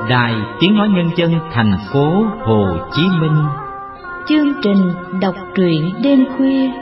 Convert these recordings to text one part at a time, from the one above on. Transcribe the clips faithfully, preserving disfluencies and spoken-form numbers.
Đài Tiếng Nói Nhân dân thành phố Hồ Chí Minh. Chương trình đọc truyện đêm khuya.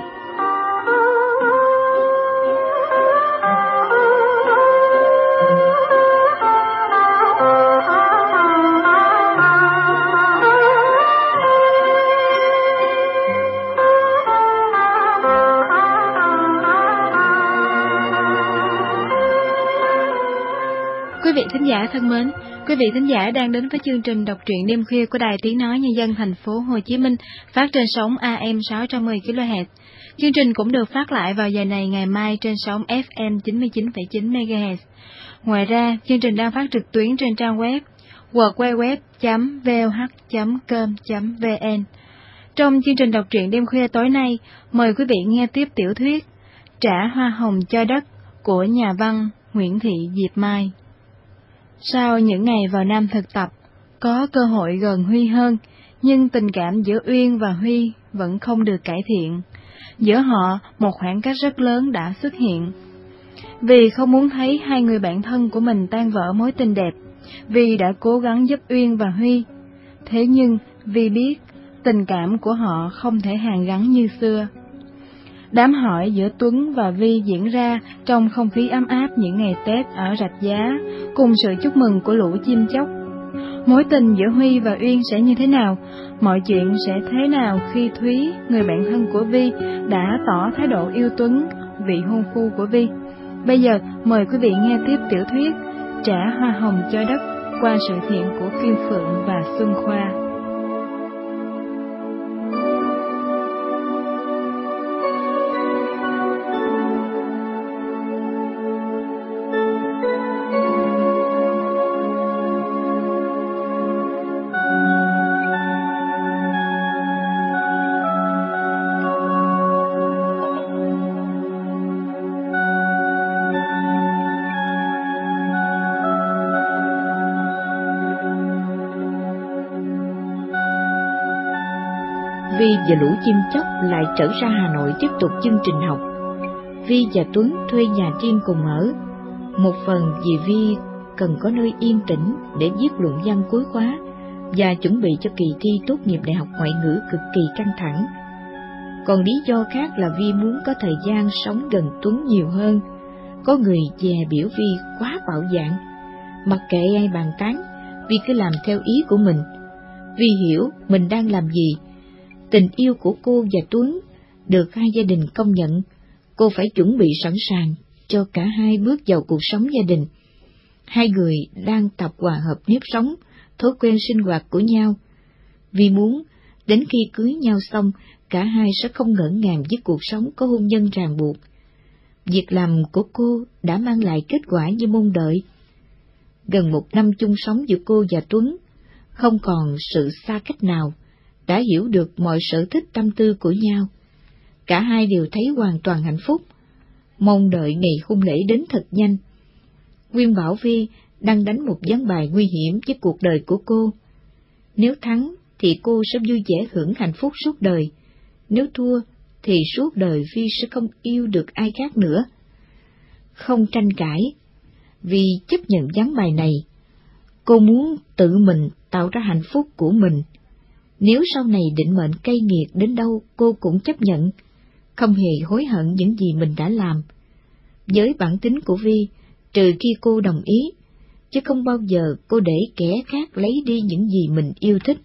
Quý vị thính giả thân mến, quý vị thính giả đang đến với chương trình đọc truyện đêm khuya của Đài Tiếng Nói Nhân dân thành phố Hồ Chí Minh, phát trên sóng a em sáu trăm mười ki lô héc. Chương trình cũng được phát lại vào giờ này ngày mai trên sóng ép em chín mươi chín phẩy chín mê ga héc. Ngoài ra, chương trình đang phát trực tuyến trên trang web w w w chấm v o h chấm com chấm v n. Trong chương trình đọc truyện đêm khuya tối nay, mời quý vị nghe tiếp tiểu thuyết Trả hoa hồng cho đất của nhà văn Nguyễn Thị Diệp Mai. Sau những ngày vào Nam thực tập, có cơ hội gần Huy hơn, nhưng tình cảm giữa Uyên và Huy vẫn không được cải thiện. Giữa họ, một khoảng cách rất lớn đã xuất hiện. Vì không muốn thấy hai người bạn thân của mình tan vỡ mối tình đẹp, Vi đã cố gắng giúp Uyên và Huy. Thế nhưng, Vi biết, tình cảm của họ không thể hàn gắn như xưa. Đám hỏi giữa Tuấn và Vi diễn ra trong không khí ấm áp những ngày Tết ở Rạch Giá, cùng sự chúc mừng của lũ chim chóc. Mối tình giữa Huy và Uyên sẽ như thế nào? Mọi chuyện sẽ thế nào khi Thúy, người bạn thân của Vi, đã tỏ thái độ yêu Tuấn, vị hôn phu của Vi? Bây giờ, mời quý vị nghe tiếp tiểu thuyết Trả hoa hồng cho đất qua sự thiện của Kim Phượng và Xuân Khoa. Vi và lũ chim chóc lại trở ra Hà Nội tiếp tục chương trình học. Vi và Tuấn thuê nhà riêng cùng ở. Một phần vì Vi cần có nơi yên tĩnh để viết luận văn cuối khóa và chuẩn bị cho kỳ thi tốt nghiệp đại học ngoại ngữ cực kỳ căng thẳng. Còn lý do khác là Vi muốn có thời gian sống gần Tuấn nhiều hơn. Có người dè biểu Vi quá bạo dạn. Mặc kệ ai bàn tán, Vi cứ làm theo ý của mình. Vi hiểu mình đang làm gì. Tình yêu của cô và Tuấn được hai gia đình công nhận, cô phải chuẩn bị sẵn sàng cho cả hai bước vào cuộc sống gia đình. Hai người đang tập hòa hợp nếp sống, thói quen sinh hoạt của nhau. Vì muốn, đến khi cưới nhau xong, cả hai sẽ không ngỡ ngàng với cuộc sống có hôn nhân ràng buộc. Việc làm của cô đã mang lại kết quả như mong đợi. Gần một năm chung sống giữa cô và Tuấn, không còn sự xa cách nào, đã hiểu được mọi sở thích tâm tư của nhau. Cả hai đều thấy hoàn toàn hạnh phúc, mong đợi ngày hôn lễ đến thật nhanh. Nguyên bảo Vi đang đánh một ván bài nguy hiểm với cuộc đời của cô. Nếu thắng thì cô sẽ vui vẻ hưởng hạnh phúc suốt đời, nếu thua thì suốt đời Vi sẽ không yêu được ai khác nữa. Không tranh cãi, Vi chấp nhận ván bài này. Cô muốn tự mình tạo ra hạnh phúc của mình. Nếu sau này định mệnh cay nghiệt đến đâu cô cũng chấp nhận, không hề hối hận những gì mình đã làm. Với bản tính của Vi, trừ khi cô đồng ý, chứ không bao giờ cô để kẻ khác lấy đi những gì mình yêu thích.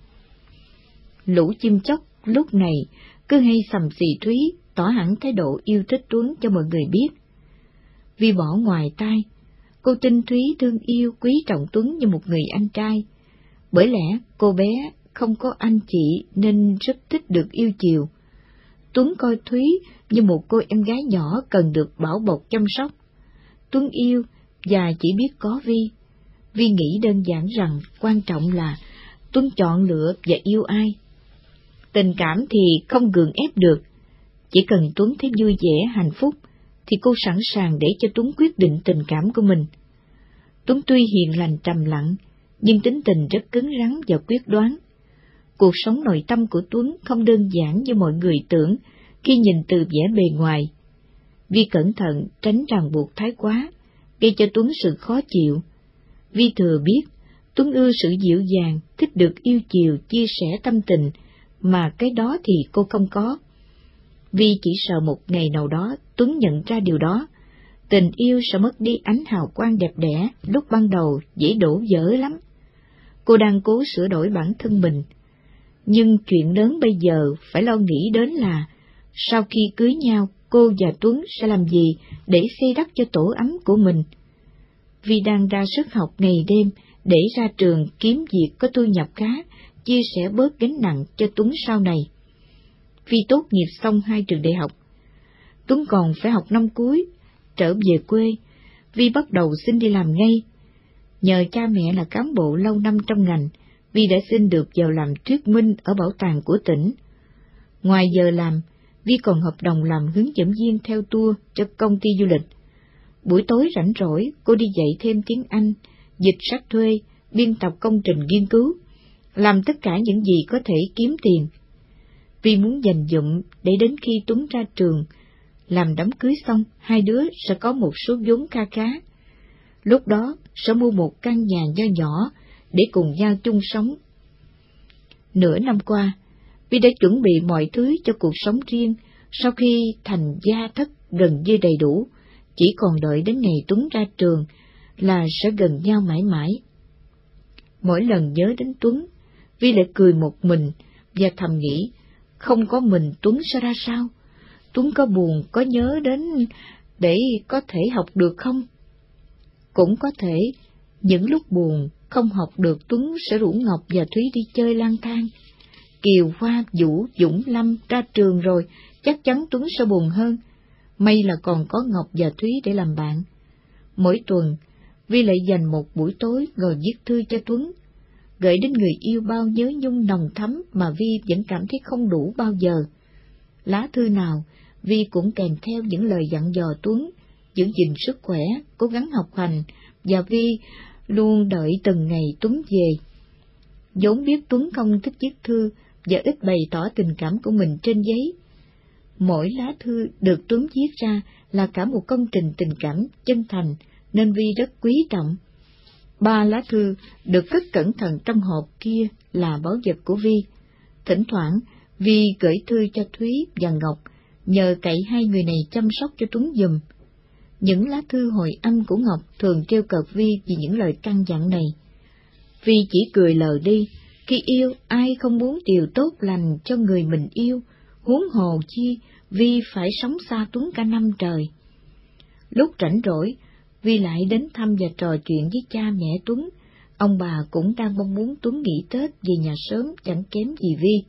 Lũ chim chóc lúc này cứ hay sầm xì Thúy tỏ hẳn thái độ yêu thích Tuấn cho mọi người biết. Vi bỏ ngoài tai, cô tin Thúy thương yêu quý trọng Tuấn như một người anh trai. Bởi lẽ cô bé không có anh chị nên rất thích được yêu chiều. Tuấn coi Thúy như một cô em gái nhỏ cần được bảo bọc chăm sóc. Tuấn yêu và chỉ biết có Vi. Vi nghĩ đơn giản rằng quan trọng là Tuấn chọn lựa và yêu ai. Tình cảm thì không gượng ép được. Chỉ cần Tuấn thấy vui vẻ, hạnh phúc, thì cô sẵn sàng để cho Tuấn quyết định tình cảm của mình. Tuấn tuy hiền lành trầm lặng, nhưng tính tình rất cứng rắn và quyết đoán. Cuộc sống nội tâm của Tuấn không đơn giản như mọi người tưởng khi nhìn từ vẻ bề ngoài. Vi cẩn thận tránh ràng buộc thái quá, gây cho Tuấn sự khó chịu. Vi thừa biết Tuấn ưa sự dịu dàng, thích được yêu chiều, chia sẻ tâm tình, mà cái đó thì cô không có. Vi chỉ sợ một ngày nào đó Tuấn nhận ra điều đó. Tình yêu sẽ mất đi ánh hào quang đẹp đẽ lúc ban đầu, dễ đổ vỡ lắm. Cô đang cố sửa đổi bản thân mình, nhưng chuyện lớn bây giờ phải lo nghĩ đến là sau khi cưới nhau, cô và Tuấn sẽ làm gì để xây đắp cho tổ ấm của mình. Vi đang ra sức học ngày đêm để ra trường kiếm việc có thu nhập khá, chia sẻ bớt gánh nặng cho Tuấn sau này. Vi tốt nghiệp xong hai trường đại học. Tuấn còn phải học năm cuối. Trở về quê, Vi bắt đầu xin đi làm ngay. Nhờ cha mẹ là cán bộ lâu năm trong ngành, Vi đã xin được vào làm thuyết minh ở bảo tàng của tỉnh. Ngoài giờ làm, Vi còn hợp đồng làm hướng dẫn viên theo tour cho công ty du lịch. Buổi tối rảnh rỗi, cô đi dạy thêm tiếng Anh, dịch sách thuê, biên tập công trình nghiên cứu, làm tất cả những gì có thể kiếm tiền. Vi muốn dành dụm để đến khi Tuấn ra trường, làm đám cưới xong, hai đứa sẽ có một số vốn kha khá. Lúc đó sẽ mua một căn nhà nho nhỏ để cùng nhau chung sống. Nửa năm qua, Vi đã chuẩn bị mọi thứ cho cuộc sống riêng. Sau khi thành gia thất gần như đầy đủ, chỉ còn đợi đến ngày Tuấn ra trường là sẽ gần nhau mãi mãi. Mỗi lần nhớ đến Tuấn, Vi lại cười một mình và thầm nghĩ, không có mình Tuấn sẽ ra sao? Tuấn có buồn, có nhớ đến để có thể học được không? Cũng có thể, những lúc buồn, không học được Tuấn sẽ rủ Ngọc và Thúy đi chơi lang thang. Kiều, Hoa, Vũ, Dũng, Lâm ra trường rồi, chắc chắn Tuấn sẽ buồn hơn. May là còn có Ngọc và Thúy để làm bạn. Mỗi tuần, Vi lại dành một buổi tối ngồi viết thư cho Tuấn, gửi đến người yêu bao nhớ nhung nồng thắm mà Vi vẫn cảm thấy không đủ bao giờ. Lá thư nào, Vi cũng kèm theo những lời dặn dò Tuấn, giữ gìn sức khỏe, cố gắng học hành, và Vi luôn đợi từng ngày Tuấn về. vốn biết Tuấn không thích viết thư và ít bày tỏ tình cảm của mình trên giấy. Mỗi lá thư được Tuấn viết ra là cả một công trình tình cảm chân thành, nên Vi rất quý trọng. Ba lá thư được cất cẩn thận trong hộp kia là báu vật của Vi. Thỉnh thoảng, Vi gửi thư cho Thúy và Ngọc, nhờ cậy hai người này chăm sóc cho Tuấn giùm. Những lá thư hồi âm của Ngọc thường trêu cợt Vi vì những lời căn dặn này. Vi chỉ cười lờ đi, khi yêu ai không muốn điều tốt lành cho người mình yêu, huống hồ chi Vi phải sống xa Tuấn cả năm trời. Lúc rảnh rỗi, Vi lại đến thăm và trò chuyện với cha mẹ Tuấn. Ông bà cũng đang mong muốn Tuấn nghỉ Tết về nhà sớm chẳng kém gì Vi.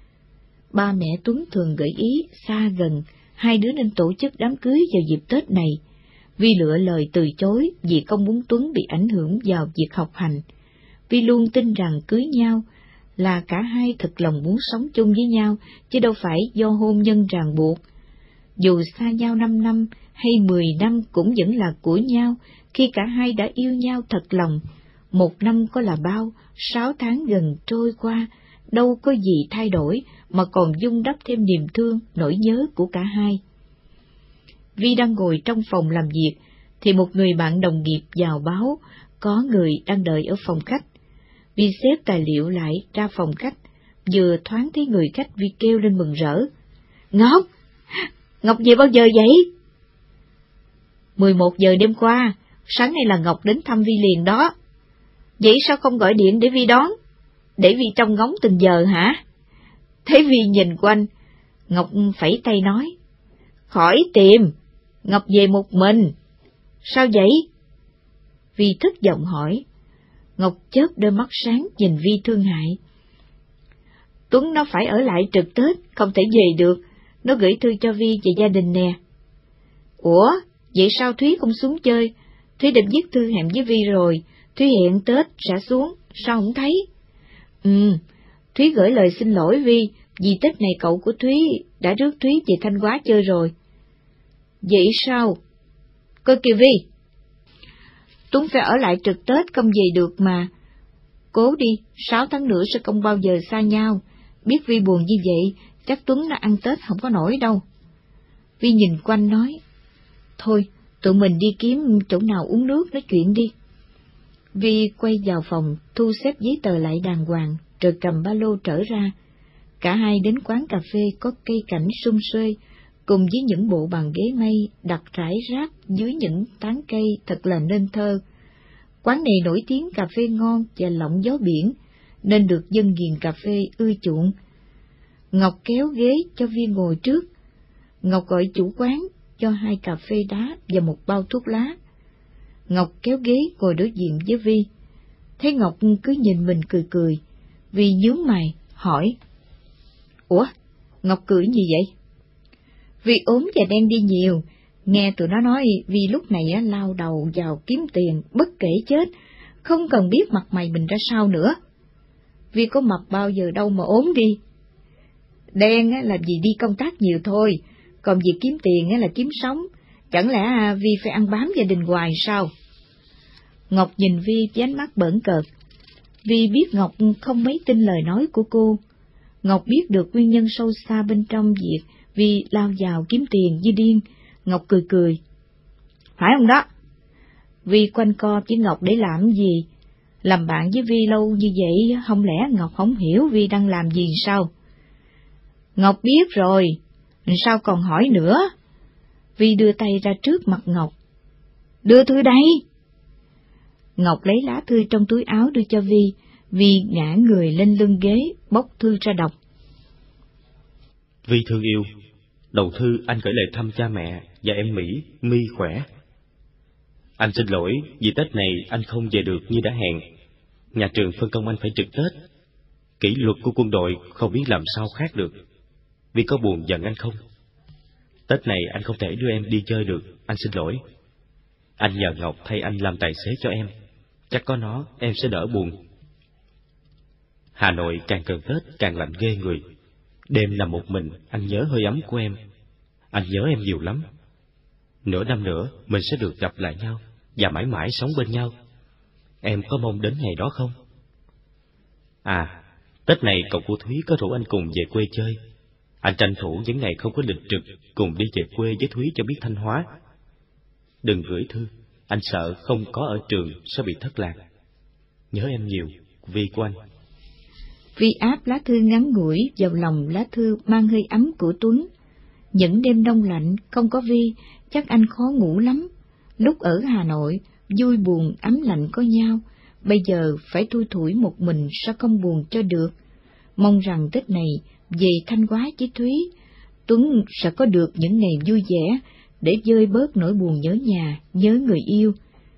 Ba mẹ Tuấn thường gợi ý xa gần, hai đứa nên tổ chức đám cưới vào dịp Tết này. Vi lựa lời từ chối vì không muốn Tuấn bị ảnh hưởng vào việc học hành. Vi luôn tin rằng cưới nhau là cả hai thật lòng muốn sống chung với nhau, chứ đâu phải do hôn nhân ràng buộc. Dù xa nhau năm năm hay mười năm cũng vẫn là của nhau khi cả hai đã yêu nhau thật lòng. Một năm có là bao, sáu tháng gần trôi qua, đâu có gì thay đổi mà còn vun đắp thêm niềm thương, nỗi nhớ của cả hai. Vi đang ngồi trong phòng làm việc, thì một người bạn đồng nghiệp vào báo có người đang đợi ở phòng khách. Vi xếp tài liệu lại ra phòng khách, vừa thoáng thấy người khách Vi kêu lên mừng rỡ. Ngọc! Ngọc về bao giờ vậy? mười một giờ đêm qua, sáng nay là Ngọc đến thăm Vi liền đó. Vậy sao không gọi điện để Vi đón? Để Vi trông ngóng từng giờ hả? Thấy Vi nhìn quanh, Ngọc phẩy tay nói. Khỏi tìm, Ngọc về một mình. Sao vậy? Vi thất vọng hỏi. Ngọc chớp đôi mắt sáng nhìn Vi thương hại. Tuấn nó phải ở lại trực Tết, không thể về được. Nó gửi thư cho Vi về gia đình nè. Ủa, vậy sao Thúy không xuống chơi? Thúy đã viết thư hẹn với Vi rồi, Thúy hẹn Tết sẽ xuống, sao không thấy? Ừ, Thúy gửi lời xin lỗi Vi, vì Tết này cậu của Thúy đã rước Thúy về Thanh Hóa chơi rồi. Vậy sao? Coi kìa Vi, Tuấn phải ở lại trực Tết không về được mà. Cố đi, sáu tháng nữa sẽ không bao giờ xa nhau. Biết Vi buồn như vậy, chắc Tuấn nó ăn Tết không có nổi đâu. Vi nhìn quanh nói, thôi, tụi mình đi kiếm chỗ nào uống nước nói chuyện đi. Vi quay vào phòng, thu xếp giấy tờ lại đàng hoàng, rồi cầm ba lô trở ra. Cả hai đến quán cà phê có cây cảnh sum xuê, cùng với những bộ bàn ghế mây đặt rải rác dưới những tán cây thật là nên thơ. Quán này nổi tiếng cà phê ngon và lộng gió biển, nên được dân nghiền cà phê ưa chuộng. Ngọc kéo ghế cho Vi ngồi trước. Ngọc gọi chủ quán cho hai cà phê đá và một bao thuốc lá. Ngọc kéo ghế ngồi đối diện với Vi. Thấy Ngọc cứ nhìn mình cười cười, Vi nhướng mày, hỏi. Ủa, Ngọc cười gì vậy? Vi ốm và đen đi nhiều, nghe tụi nó nói Vi lúc này á, lao đầu vào kiếm tiền, bất kể chết, không cần biết mặt mày mình ra sao nữa. Vi có mập bao giờ đâu mà ốm đi. Đen á, là vì đi công tác nhiều thôi, còn việc kiếm tiền á, là kiếm sống, chẳng lẽ à, Vi phải ăn bám gia đình hoài sao? Ngọc nhìn Vi với ánh mắt bỡn cợt. Vi biết Ngọc không mấy tin lời nói của cô. Ngọc biết được nguyên nhân sâu xa bên trong việc Vi lao vào kiếm tiền như điên. Ngọc cười cười. Phải không đó? Vi quanh co với Ngọc để làm gì? Làm bạn với Vi lâu như vậy, không lẽ Ngọc không hiểu Vi đang làm gì sao? Ngọc biết rồi, sao còn hỏi nữa? Vi đưa tay ra trước mặt Ngọc. Đưa thư đây. Ngọc lấy lá thư trong túi áo đưa cho Vi. Vi ngã người lên lưng ghế, bóc thư ra đọc. Vi thương yêu, đầu thư anh gửi lời thăm cha mẹ và em Mỹ, My khỏe. Anh xin lỗi vì Tết này anh không về được như đã hẹn. Nhà trường phân công anh phải trực Tết. Kỷ luật của quân đội không biết làm sao khác được. Vi có buồn giận anh không? Tết này anh không thể đưa em đi chơi được, anh xin lỗi. Anh nhờ Ngọc thay anh làm tài xế cho em. Chắc có nó em sẽ đỡ buồn. Hà Nội càng gần Tết càng lạnh ghê người. Đêm nằm một mình, anh nhớ hơi ấm của em. Anh nhớ em nhiều lắm. Nửa năm nữa mình sẽ được gặp lại nhau và mãi mãi sống bên nhau. Em có mong đến ngày đó không? À, Tết này cậu cô Thúy có rủ anh cùng về quê chơi. Anh tranh thủ những ngày không có lịch trực cùng đi về quê với Thúy cho biết Thanh Hóa. Đừng gửi thư, anh sợ không có ở trường sẽ bị thất lạc. Nhớ em nhiều, Vi của anh. Vi áp lá thư ngắn ngủi vào lòng lá thư mang hơi ấm của Tuấn. Những đêm đông lạnh không có Vi, chắc anh khó ngủ lắm. Lúc ở Hà Nội, vui buồn ấm lạnh có nhau, bây giờ phải thui thủi một mình sao không buồn cho được. Mong rằng Tết này về Thanh Hóa với Thúy, Tuấn sẽ có được những ngày vui vẻ để vơi bớt nỗi buồn nhớ nhà, nhớ người yêu.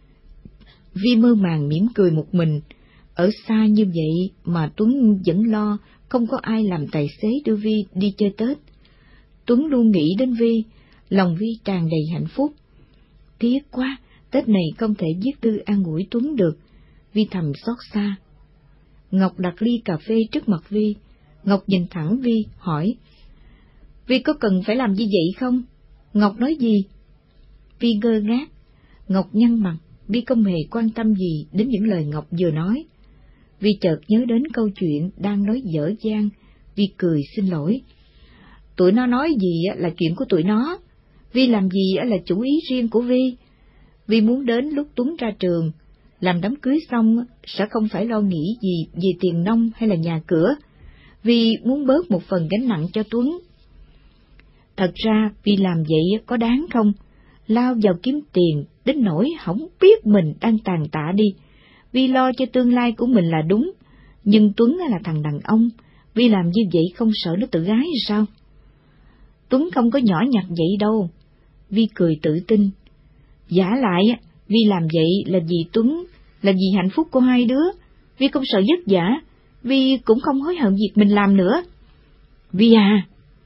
Vi mơ màng mỉm cười một mình. Ở xa như vậy mà Tuấn vẫn lo không có ai làm tài xế đưa Vi đi chơi Tết. Tuấn luôn nghĩ đến Vi, lòng Vi tràn đầy hạnh phúc. Tiếc quá, Tết này không thể viết thư an ủi Tuấn được. Vi thầm xót xa. Ngọc đặt ly cà phê trước mặt Vi. Ngọc nhìn thẳng Vi, hỏi. Vi có cần phải làm như vậy không? Ngọc nói gì? Vi ngơ ngác. Ngọc nhăn mặt, Vi không hề quan tâm gì đến những lời Ngọc vừa nói. Vi chợt nhớ đến câu chuyện đang nói dở dang. Vi cười xin lỗi. Tụi nó nói gì là chuyện của tụi nó. Vi làm gì là chủ ý riêng của Vi. Vi muốn đến lúc Tuấn ra trường, làm đám cưới xong sẽ không phải lo nghĩ gì về tiền nong hay là nhà cửa. Vi muốn bớt một phần gánh nặng cho Tuấn. Thật ra Vi làm vậy có đáng không? Lao vào kiếm tiền đến nỗi không biết mình đang tàn tạ đi. Vi lo cho tương lai của mình là đúng, nhưng Tuấn là thằng đàn ông, Vi làm như vậy không sợ nó tự gái sao? Tuấn không có nhỏ nhặt vậy đâu. Vi cười tự tin. Giả lại, Vi làm vậy là vì Tuấn, là vì hạnh phúc của hai đứa. Vi không sợ vất vả, Vi cũng không hối hận việc mình làm nữa. Vi à!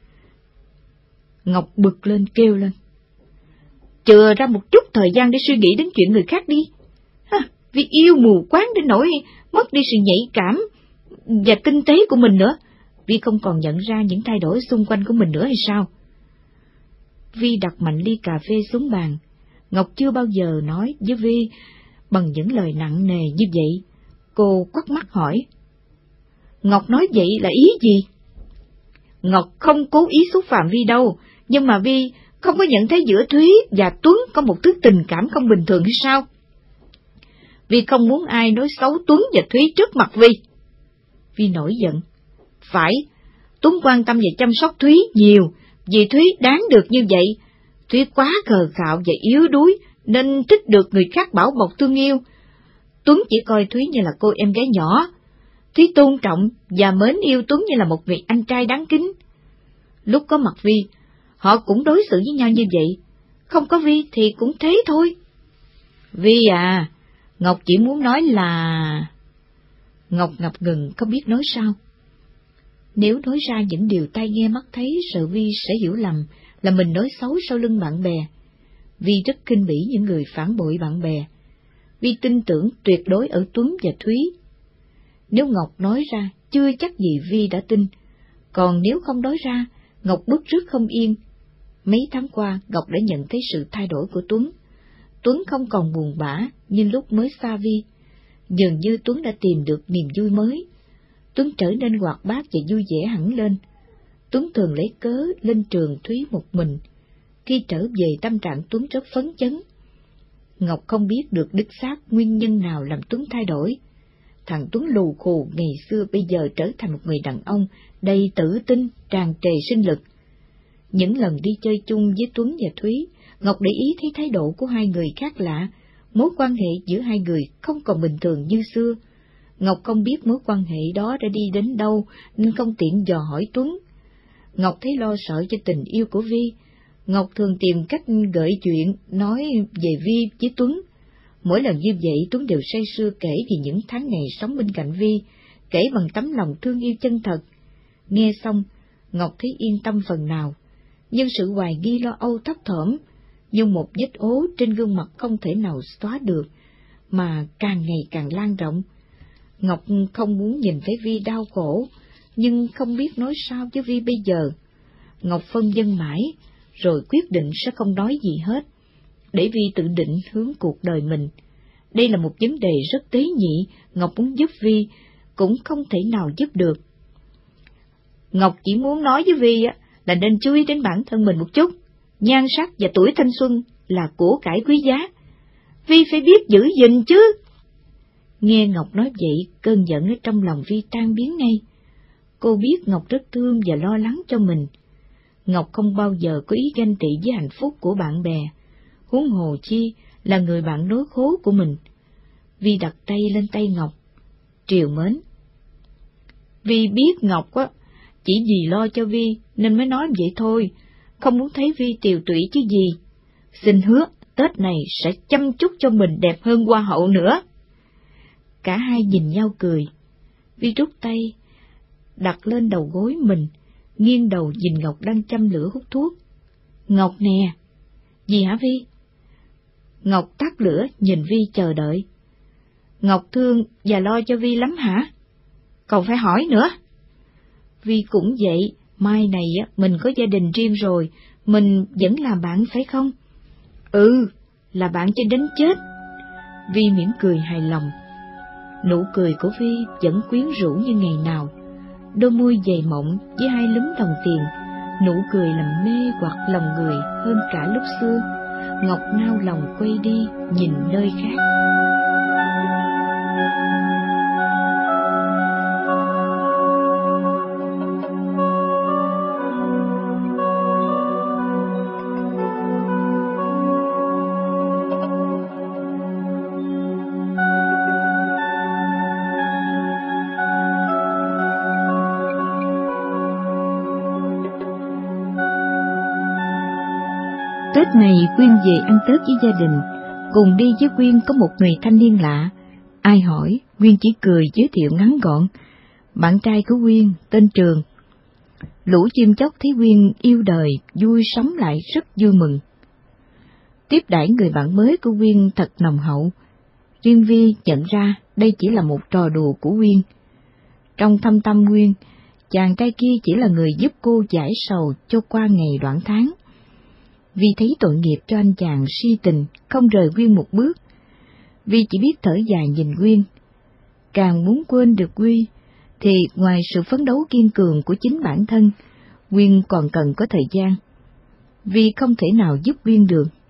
Ngọc bực lên kêu lên. Chừa ra một chút thời gian để suy nghĩ đến chuyện người khác đi. Ha, Vi yêu mù quáng đến nỗi mất đi sự nhạy cảm và tinh tế của mình nữa. Vi không còn nhận ra những thay đổi xung quanh của mình nữa hay sao? Vi đặt mạnh ly cà phê xuống bàn. Ngọc chưa bao giờ nói với Vi bằng những lời nặng nề như vậy. Cô quắt mắt hỏi. Ngọc nói vậy là ý gì? Ngọc không cố ý xúc phạm Vi đâu, nhưng mà Vi không có nhận thấy giữa Thúy và Tuấn có một thứ tình cảm không bình thường hay sao? Vi không muốn ai nói xấu Tuấn và Thúy trước mặt Vi. Vi nổi giận. Phải, Tuấn quan tâm và chăm sóc Thúy nhiều, vì Thúy đáng được như vậy. Thúy quá khờ khạo và yếu đuối, nên thích được người khác bảo bọc thương yêu. Tuấn chỉ coi Thúy như là cô em gái nhỏ. Thúy tôn trọng và mến yêu Tuấn như là một người anh trai đáng kính. Lúc có mặt Vi, họ cũng đối xử với nhau như vậy. Không có Vi thì cũng thế thôi. Vi à, Ngọc chỉ muốn nói là... Ngọc ngập ngừng không biết nói sao. Nếu nói ra những điều tai nghe mắt thấy, sợ Vi sẽ hiểu lầm là mình nói xấu sau lưng bạn bè. Vi rất khinh bỉ những người phản bội bạn bè. Vi tin tưởng tuyệt đối ở Tuấn và Thúy. Nếu Ngọc nói ra, chưa chắc gì Vi đã tin. Còn nếu không nói ra, Ngọc bứt rứt không yên. Mấy tháng qua, Ngọc đã nhận thấy sự thay đổi của Tuấn. Tuấn không còn buồn bã như lúc mới xa Vi. Dường như Tuấn đã tìm được niềm vui mới. Tuấn trở nên hoạt bát và vui vẻ hẳn lên. Tuấn thường lấy cớ lên trường Thúy một mình. Khi trở về, tâm trạng Tuấn rất phấn chấn. Ngọc không biết được đích xác nguyên nhân nào làm Tuấn thay đổi. Thằng Tuấn lù khù ngày xưa bây giờ trở thành một người đàn ông đầy tự tin, tràn trề sinh lực. Những lần đi chơi chung với Tuấn và Thúy, Ngọc để ý thấy thái độ của hai người khác lạ, mối quan hệ giữa hai người không còn bình thường như xưa. Ngọc không biết mối quan hệ đó đã đi đến đâu nên không tiện dò hỏi Tuấn. Ngọc thấy lo sợ cho tình yêu của Vi. Ngọc thường tìm cách gợi chuyện nói về Vi với Tuấn. Mỗi lần như vậy Tuấn đều say sưa kể về những tháng ngày sống bên cạnh Vi, kể bằng tấm lòng thương yêu chân thật. Nghe xong, Ngọc thấy yên tâm phần nào, nhưng sự hoài nghi lo âu thấp thỏm, như một vết ố trên gương mặt không thể nào xóa được, mà càng ngày càng lan rộng. Ngọc không muốn nhìn thấy Vi đau khổ, nhưng không biết nói sao với Vi bây giờ. Ngọc phân vân mãi, rồi quyết định sẽ không nói gì hết, để Vi tự định hướng cuộc đời mình. Đây là một vấn đề rất tế nhị, Ngọc muốn giúp Vi, cũng không thể nào giúp được. Ngọc chỉ muốn nói với Vi á, là nên chú ý đến bản thân mình một chút. Nhan sắc và tuổi thanh xuân là của cải quý giá. Vi phải biết giữ gìn chứ. Nghe Ngọc nói vậy, cơn giận ở trong lòng Vi tan biến ngay. Cô biết Ngọc rất thương và lo lắng cho mình. Ngọc không bao giờ có ý ganh tị với hạnh phúc của bạn bè, huống hồ chi là người bạn nối khố của mình. Vi đặt tay lên tay Ngọc, triều mến. Vi biết Ngọc á, chỉ vì lo cho Vi nên mới nói vậy thôi, không muốn thấy Vi tiều tụy chứ gì. Xin hứa Tết này sẽ chăm chút cho mình đẹp hơn Hoa hậu nữa. Cả hai nhìn nhau cười. Vi rút tay, đặt lên đầu gối mình, nghiêng đầu nhìn Ngọc đang châm lửa hút thuốc. Ngọc nè. Gì hả Vi? Ngọc tắt lửa nhìn Vi chờ đợi. Ngọc thương và lo cho Vi lắm hả? Còn phải hỏi nữa. Vi cũng vậy, mai này á mình có gia đình riêng rồi, mình vẫn là bạn phải không? Ừ, là bạn cho đến chết. Vi mỉm cười hài lòng. Nụ cười của Vi vẫn quyến rũ như ngày nào. Đôi môi dày mọng với hai lúm đồng tiền, nụ cười làm mê hoặc lòng người hơn cả lúc xưa. Ngọc nao lòng quay đi nhìn nơi khác. Tết này Quyên về ăn Tết với gia đình, cùng đi với Quyên có một người thanh niên lạ. Ai hỏi, Quyên chỉ cười giới thiệu ngắn gọn. Bạn trai của Quyên tên Trường. Lũ chim chóc thấy Quyên yêu đời, vui sống lại rất vui mừng. Tiếp đãi người bạn mới của Quyên thật nồng hậu. Riêng Vi nhận ra đây chỉ là một trò đùa của Quyên. Trong thâm tâm Quyên, chàng trai kia chỉ là người giúp cô giải sầu cho qua ngày đoạn tháng. Vi thấy tội nghiệp cho anh chàng si tình, không rời Quyên một bước. Vi chỉ biết thở dài nhìn Quyên. Càng muốn quên được Quy, thì ngoài sự phấn đấu kiên cường của chính bản thân, Quyên còn cần có thời gian. Vi không thể nào giúp Quyên được.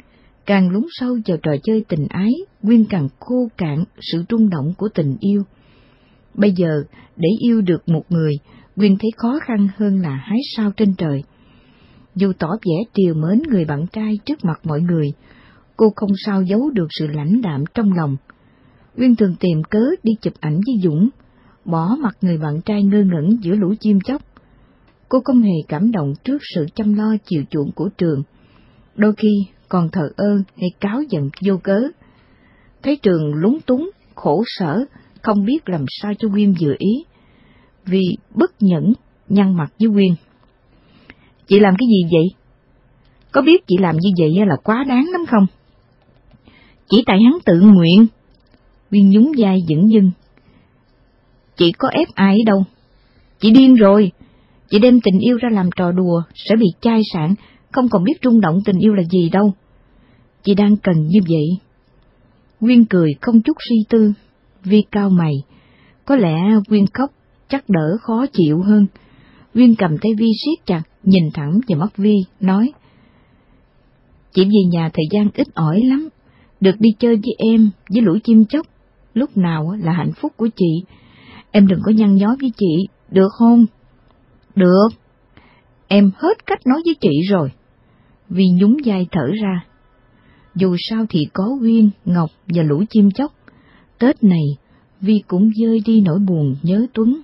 Càng lún sâu vào trò chơi tình ái, Quyên càng khô cạn sự rung động của tình yêu. Bây giờ, để yêu được một người, Quyên thấy khó khăn hơn là hái sao trên trời. Dù tỏ vẻ trìu mến người bạn trai trước mặt mọi người, cô không sao giấu được sự lãnh đạm trong lòng. Quyên thường tìm cớ đi chụp ảnh với Dũng, bỏ mặc người bạn trai ngơ ngẩn giữa lũ chim chóc. Cô không hề cảm động trước sự chăm lo chiều chuộng của Trường, đôi khi còn thờ ơ hay cáu giận vô cớ. Thấy Trường lúng túng, khổ sở, không biết làm sao cho Quyên vừa ý, vì bất nhẫn nhăn mặt với Quyên. Chị làm cái gì vậy? Có biết chị làm như vậy là quá đáng lắm không? Chỉ tại hắn tự nguyện. Quyên nhún vai dửng dưng. Chị có ép ai đâu. Chị điên rồi. Chị đem tình yêu ra làm trò đùa, sẽ bị chai sạn, không còn biết rung động tình yêu là gì đâu. Chị đang cần như vậy. Quyên cười không chút suy tư. Vi cau mày. Có lẽ Quyên khóc chắc đỡ khó chịu hơn. Quyên cầm tay Vi siết chặt, nhìn thẳng vào mắt Vi, nói: Chị về nhà thời gian ít ỏi lắm, được đi chơi với em, với lũ chim chóc, lúc nào là hạnh phúc của chị. Em đừng có nhăn nhó với chị, được không? Được, em hết cách nói với chị rồi. Vi nhún vai thở ra. Dù sao thì có Quyên, Ngọc và lũ chim chóc, Tết này Vi cũng vơi đi nỗi buồn nhớ Tuấn.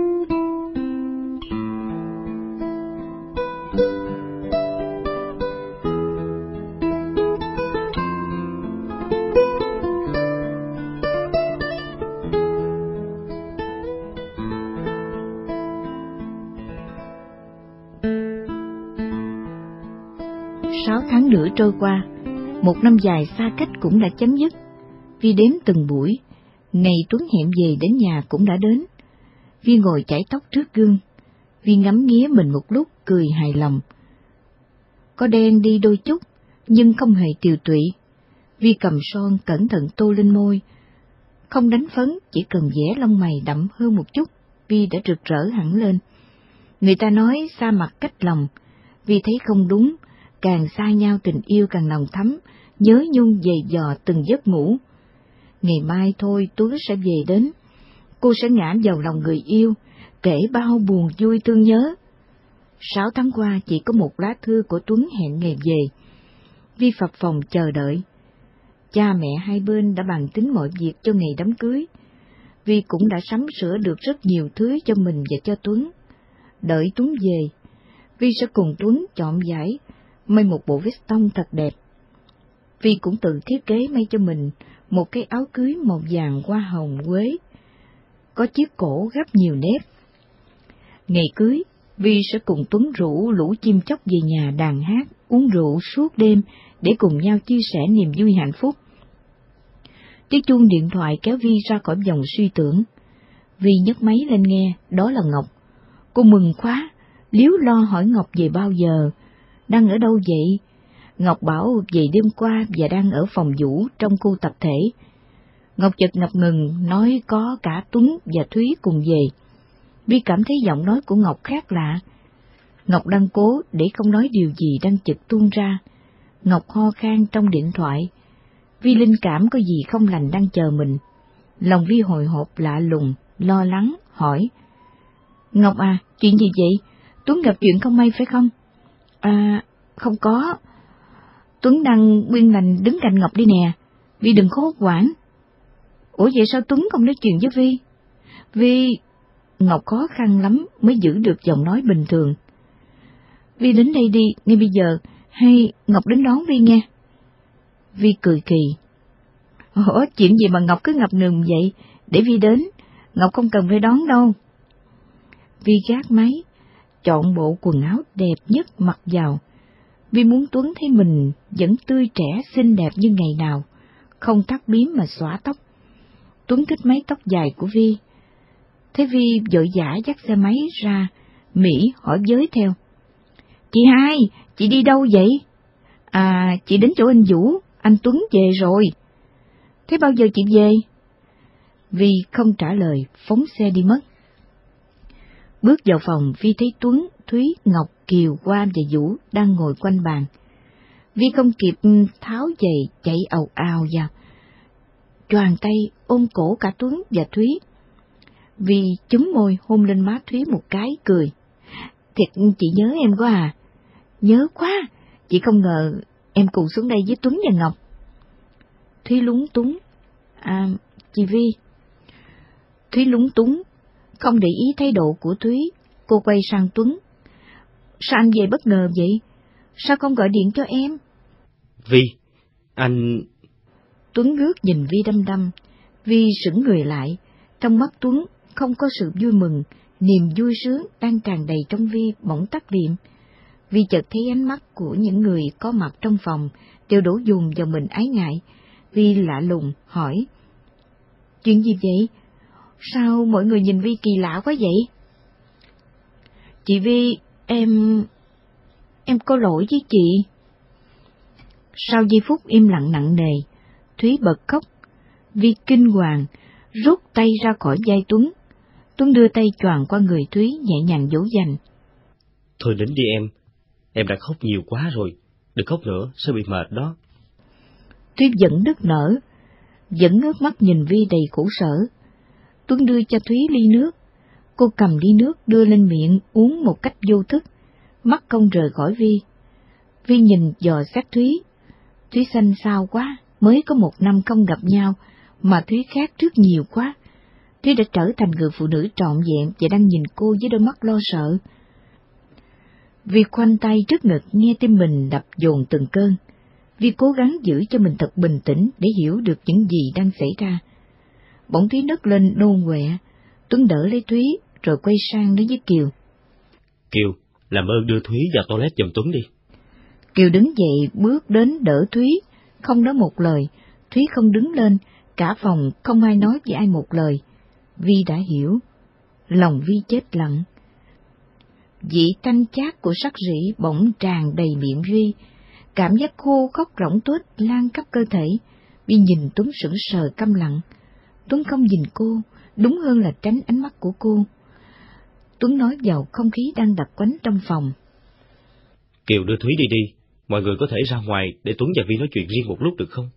Sáu tháng nữa trôi qua, một năm dài xa cách cũng đã chấm dứt. Vi đếm từng buổi, ngày Tuấn hẹn về đến nhà cũng đã đến. Vi ngồi chải tóc trước gương, Vi ngắm nghía mình một lúc, cười hài lòng. Có đen đi đôi chút, nhưng không hề tiều tụy. Vi cầm son cẩn thận tô lên môi, không đánh phấn, chỉ cần vẽ lông mày đậm hơn một chút, Vi đã rực rỡ hẳn lên. Người ta nói xa mặt cách lòng, Vi thấy không đúng. Càng xa nhau tình yêu càng nồng thắm, nhớ nhung dày dò từng giấc ngủ. Ngày mai thôi Tuấn sẽ về đến, cô sẽ ngã vào lòng người yêu, kể bao buồn vui thương nhớ. Sáu tháng qua chỉ có một lá thư của Tuấn hẹn ngày về. Vi phập phòng chờ đợi. Cha mẹ hai bên đã bàn tính mọi việc cho ngày đám cưới. Vi cũng đã sắm sửa được rất nhiều thứ cho mình và cho Tuấn. Đợi Tuấn về, Vi sẽ cùng Tuấn chọn giải, may một bộ vest tông thật đẹp. Vi cũng tự thiết kế may cho mình một cái áo cưới màu vàng hoa hồng quế, có chiếc cổ gấp nhiều nếp. Ngày cưới, Vi sẽ cùng Tuấn rủ lũ chim chóc về nhà đàn hát, uống rượu suốt đêm để cùng nhau chia sẻ niềm vui hạnh phúc. Tiếng chuông điện thoại kéo Vi ra khỏi dòng suy tưởng. Vi nhấc máy lên nghe, đó là Ngọc. Cô mừng quá, líu lo hỏi Ngọc về bao giờ, đang ở đâu vậy? Ngọc bảo về đêm qua và đang ở phòng Vũ trong khu tập thể. Ngọc chợt ngập ngừng nói có cả Tuấn và Thúy cùng về. Vi cảm thấy giọng nói của Ngọc khác lạ. Ngọc đang cố để không nói điều gì đang chực tuôn ra. Ngọc ho khan trong điện thoại. Vi linh cảm có gì không lành đang chờ mình. Lòng Vi hồi hộp lạ lùng, lo lắng, hỏi. Ngọc à, chuyện gì vậy? Tuấn gặp chuyện không may phải không? À, không có. Tuấn đang nguyên lành đứng cạnh Ngọc đi nè. Vi đừng có hốt hoảng. Ủa vậy sao Tuấn không nói chuyện với Vi? Vi... Ngọc khó khăn lắm mới giữ được giọng nói bình thường. Vi đến đây đi, ngay bây giờ, hay Ngọc đến đón Vi nghe. Vi cười kỳ. Ủa, chuyện gì mà Ngọc cứ ngập ngừng vậy? Để Vi đến, Ngọc không cần phải đón đâu. Vi gác máy, chọn bộ quần áo đẹp nhất mặc vào. Vi muốn Tuấn thấy mình vẫn tươi trẻ xinh đẹp như ngày nào, không thắt bím mà xõa tóc. Tuấn thích mái tóc dài của Vi. Thế Vi vội vã dắt xe máy ra, Mỹ hỏi giới theo. Chị hai, chị đi đâu vậy? À, chị đến chỗ anh Vũ, anh Tuấn về rồi. Thế bao giờ chị về? Vi không trả lời, phóng xe đi mất. Bước vào phòng, Vi thấy Tuấn, Thúy, Ngọc, Kiều, Qua và Vũ đang ngồi quanh bàn. Vi không kịp tháo giày chạy ào ào vào, choàng tay ôm cổ cả Tuấn và Thúy. Vi chúm môi hôn lên má Thúy một cái, cười. Thiệt chị nhớ em quá à? Nhớ quá, chị không ngờ em cùng xuống đây với Tuấn và Ngọc. Thúy lúng túng. À, chị Vi. Thúy lúng túng, không để ý thái độ của Thúy, cô quay sang Tuấn. Sao anh về bất ngờ vậy? Sao không gọi điện cho em? Vi, anh... Tuấn ngước nhìn Vi đăm đăm. Vi sững người lại, trong mắt Tuấn không có sự vui mừng, niềm vui sướng đang tràn đầy trong Vi bỗng tắt liệm. Vi chợt thấy ánh mắt của những người có mặt trong phòng đều đổ dồn vào mình ái ngại. Vi lạ lùng hỏi: Chuyện gì vậy? Sao mọi người nhìn Vi kỳ lạ quá vậy? Chị Vi, em... em có lỗi với chị. Sau giây phút im lặng nặng nề, Thúy bật khóc. Vi kinh hoàng, rút tay ra khỏi vai Tuấn. Tuấn đưa tay choàng qua người Thúy, nhẹ nhàng dỗ dành. Thôi đến đi em, em đã khóc nhiều quá rồi, đừng khóc nữa, sẽ bị mệt đó. Thúy vẫn nức nở, vẫn ngước mắt nhìn Vi đầy khổ sở. Tuấn đưa cho Thúy ly nước. Cô cầm ly nước đưa lên miệng uống một cách vô thức, mắt không rời khỏi Vi. Vi nhìn dò xét Thúy. Thúy xanh xao quá, mới có một năm không gặp nhau mà Thúy khác trước nhiều quá. Thúy đã trở thành người phụ nữ trọn vẹn và đang nhìn cô với đôi mắt lo sợ. Vi khoanh tay trước ngực nghe tim mình đập dồn từng cơn. Vi cố gắng giữ cho mình thật bình tĩnh để hiểu được những gì đang xảy ra. Bỗng Thúy nấc lên nôn quẹ. Tuấn đỡ lấy Thúy rồi quay sang nói với Kiều: Kiều, làm ơn đưa Thúy vào toilet giùm Tuấn đi. Kiều đứng dậy bước đến đỡ Thúy, không nói một lời. Thúy không đứng lên, cả phòng không ai nói với ai một lời. Vi đã hiểu. Lòng Vi chết lặng. Vị tanh chát của sắc rỉ bỗng tràn đầy miệng Vi. Cảm giác khô khóc rỗng tuếch lan khắp cơ thể. Vi nhìn Tuấn sững sờ câm lặng. Tuấn không nhìn cô, đúng hơn là tránh ánh mắt của cô. Tuấn nói vào không khí đang đặc quánh trong phòng: Kiều đưa Thúy đi đi, mọi người có thể ra ngoài để Tuấn và Vi nói chuyện riêng một lúc được không?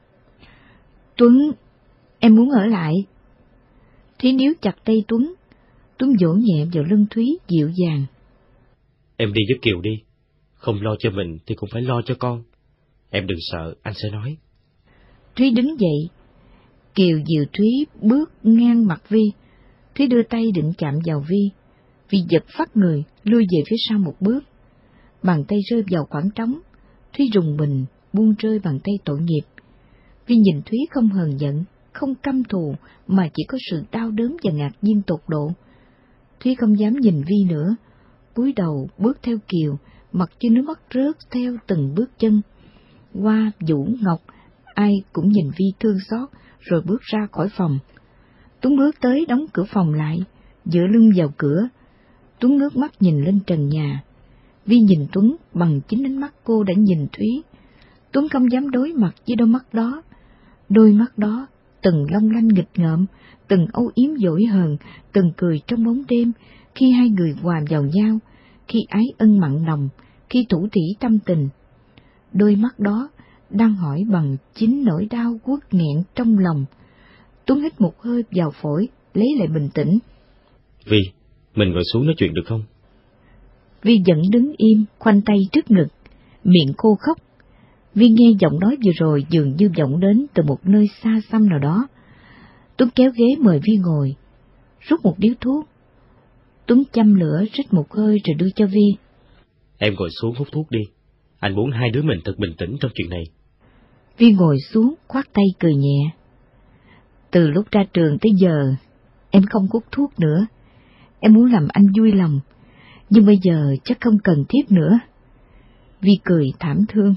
Tuấn, em muốn ở lại. Thúy níu chặt tay Tuấn. Tuấn vỗ nhẹ vào lưng Thúy dịu dàng: Em đi với Kiều đi, không lo cho mình thì cũng phải lo cho con. Em đừng sợ, anh sẽ nói. Thúy đứng dậy. Kiều dìu Thúy bước ngang mặt Vi. Thúy đưa tay định chạm vào Vi. Vi giật phắt người, lui về phía sau một bước. Bàn tay rơi vào khoảng trống. Thúy rùng mình, buông rơi bàn tay tội nghiệp. Vi nhìn Thúy không hờn giận, không căm thù, mà chỉ có sự đau đớn và ngạc nhiên tột độ. Thúy không dám nhìn Vi nữa, cúi đầu bước theo Kiều, mặc cho nước mắt rớt theo từng bước chân. Hoa, Vũ, Ngọc, ai cũng nhìn Vi thương xót, rồi bước ra khỏi phòng. Tuấn bước tới đóng cửa phòng lại, dựa lưng vào cửa. Tuấn ngước mắt nhìn lên trần nhà. Vi nhìn Tuấn bằng chính ánh mắt cô đã nhìn Thúy. Tuấn không dám đối mặt với đôi mắt đó. Đôi mắt đó, từng long lanh nghịch ngợm, từng âu yếm dỗi hờn, từng cười trong bóng đêm, khi hai người hòa vào nhau, khi ái ân mặn nồng, khi thủ thỉ tâm tình. Đôi mắt đó đang hỏi bằng chính nỗi đau uất nghẹn trong lòng. Tuấn hít một hơi vào phổi, lấy lại bình tĩnh. Vi, mình ngồi xuống nói chuyện được không? Vi vẫn đứng im, khoanh tay trước ngực, miệng khô khóc. Vi nghe giọng nói vừa rồi dường như vọng đến từ một nơi xa xăm nào đó. Tuấn kéo ghế mời Vi ngồi, rút một điếu thuốc. Tuấn châm lửa rít một hơi rồi đưa cho Vi. Em ngồi xuống hút thuốc đi, anh muốn hai đứa mình thật bình tĩnh trong chuyện này. Vi ngồi xuống, khoát tay cười nhẹ. Từ lúc ra trường tới giờ, em không hút thuốc nữa. Em muốn làm anh vui lòng, nhưng bây giờ chắc không cần thiết nữa. Vi cười thảm thương.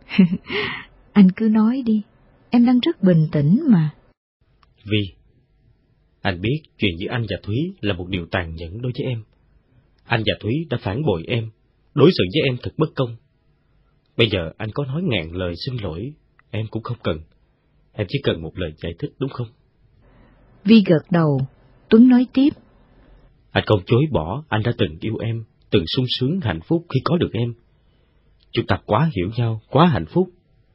Anh cứ nói đi, em đang rất bình tĩnh mà. Vi, anh biết chuyện giữa anh và Thúy là một điều tàn nhẫn đối với em. Anh và Thúy đã phản bội em, đối xử với em thật bất công. Bây giờ anh có nói ngàn lời xin lỗi, em cũng không cần. Em chỉ cần một lời giải thích, đúng không? Vi gật đầu. Tuấn nói tiếp. Anh không chối bỏ anh đã từng yêu em, từng sung sướng hạnh phúc khi có được em. Chúng ta quá hiểu nhau, quá hạnh phúc.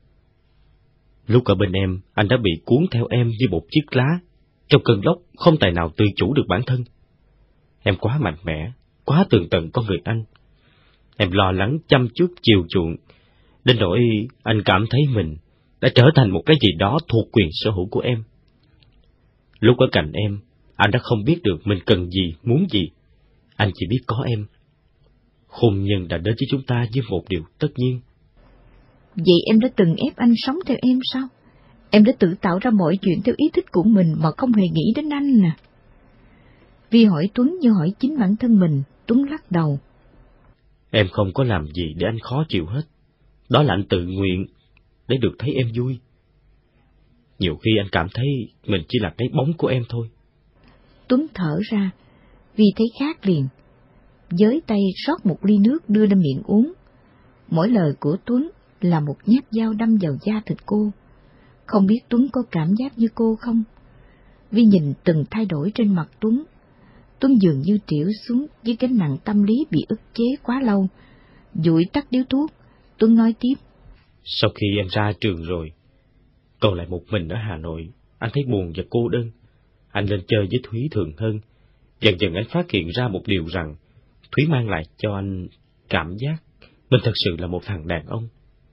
Lúc ở bên em, anh đã bị cuốn theo em như một chiếc lá, trong cơn lốc không tài nào tự chủ được bản thân. Em quá mạnh mẽ, quá tường tận con người anh. Em lo lắng, chăm chút, chiều chuộng, đến nỗi anh cảm thấy mình đã trở thành một cái gì đó thuộc quyền sở hữu của em. Lúc ở cạnh em, anh đã không biết được mình cần gì, muốn gì. Anh chỉ biết có em. Hôn nhân đã đến với chúng ta như một điều tất nhiên. Vậy em đã từng ép anh sống theo em sao? Em đã tự tạo ra mọi chuyện theo ý thích của mình mà không hề nghĩ đến anh nè. Vi hỏi Tuấn như hỏi chính bản thân mình. Tuấn lắc đầu. Em không có làm gì để anh khó chịu hết. Đó là anh tự nguyện để được thấy em vui. Nhiều khi anh cảm thấy mình chỉ là cái bóng của em thôi. Tuấn thở ra. Vi thấy khác liền. Giới tay rót một ly nước đưa lên miệng uống. Mỗi lời của Tuấn là một nhát dao đâm vào da thịt cô. Không biết Tuấn có cảm giác như cô không? Vi nhìn từng thay đổi trên mặt Tuấn. Tuấn dường như trĩu xuống với gánh nặng tâm lý bị ức chế quá lâu. Dụi tắt điếu thuốc, Tuấn nói tiếp. Sau khi em ra trường rồi, còn lại một mình ở Hà Nội, anh thấy buồn và cô đơn. Anh lên chơi với Thúy thường hơn. Dần dần anh phát hiện ra một điều rằng Thúy mang lại cho anh cảm giác mình thật sự là một thằng đàn ông.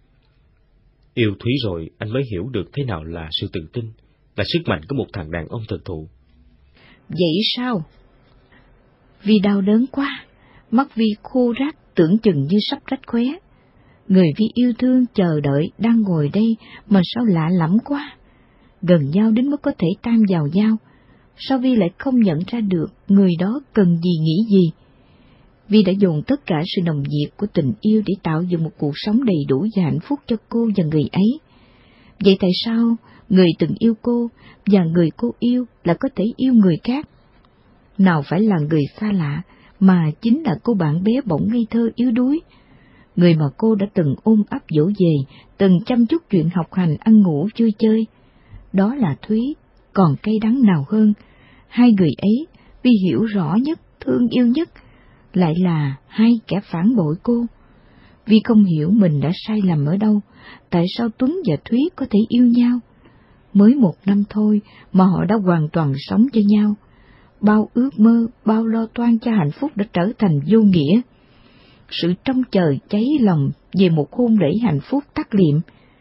Yêu Thúy rồi, anh mới hiểu được thế nào là sự tự tin, là sức mạnh của một thằng đàn ông thực thụ. Vậy sao? Vi đau đớn quá, mắt Vi khô ráp tưởng chừng như sắp rách khóe. Người Vi yêu thương chờ đợi đang ngồi đây mà sao lạ lẫm quá. Gần nhau đến mức có thể tan vào nhau, sao Vi lại không nhận ra được người đó cần gì nghĩ gì? Vi đã dồn tất cả sự nồng nhiệt của tình yêu để tạo dựng một cuộc sống đầy đủ và hạnh phúc cho cô và người ấy. Vậy tại sao người từng yêu cô và người cô yêu là có thể yêu người khác? Nào phải là người xa lạ, mà chính là cô bạn bé bỏng ngây thơ yếu đuối, người mà cô đã từng ôm ấp dỗ về, từng chăm chút chuyện học hành, ăn ngủ, vui chơi. Đó là Thúy, còn cay đắng nào hơn, hai người ấy Vi hiểu rõ nhất, thương yêu nhất, lại là hai kẻ phản bội cô. Vi không hiểu mình đã sai lầm ở đâu, tại sao Tuấn và Thúy có thể yêu nhau. Mới một năm thôi mà họ đã hoàn toàn sống cho nhau. Bao ước mơ, bao lo toan cho hạnh phúc đã trở thành vô nghĩa. Sự trông chờ cháy lòng về một hôn lễ hạnh phúc tắt liệm.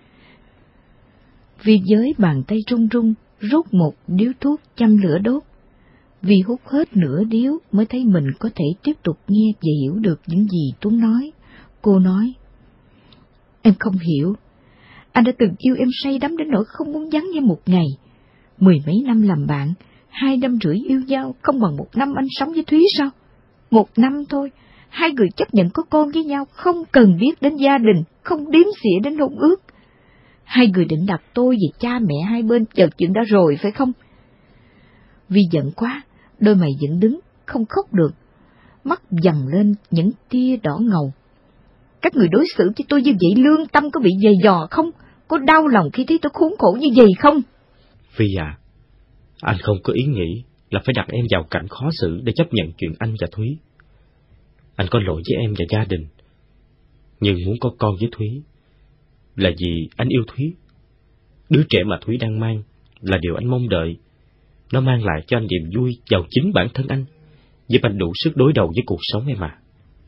Vi với bàn tay run run rút một điếu thuốc châm lửa đốt. Vi hút hết nửa điếu mới thấy mình có thể tiếp tục nghe và hiểu được những gì Tuấn nói. Cô nói, em không hiểu. Anh đã từng yêu em say đắm đến nỗi không muốn vắng em một ngày. Mười mấy năm làm bạn, hai năm rưỡi yêu nhau không bằng một năm anh sống với Thúy sao? Một năm thôi, hai người chấp nhận có con với nhau, không cần biết đến gia đình, không đếm xỉa đến hôn ước. Hai người định đặt tôi và cha mẹ hai bên vào chuyện đó rồi, phải không? Vi giận quá, đôi mày dựng đứng, không khóc được. Mắt dằn lên những tia đỏ ngầu. Các người đối xử với tôi như vậy lương tâm có bị dày dò không? Có đau lòng khi thấy tôi khốn khổ như vậy không? Vi à, anh không có ý nghĩ là phải đặt em vào cảnh khó xử để chấp nhận chuyện anh và Thúy. Anh có lỗi với em và gia đình, nhưng muốn có con với Thúy là vì anh yêu Thúy. Đứa trẻ mà Thúy đang mang là điều anh mong đợi. Nó mang lại cho anh niềm vui vào chính bản thân anh, giúp anh đủ sức đối đầu với cuộc sống em mà.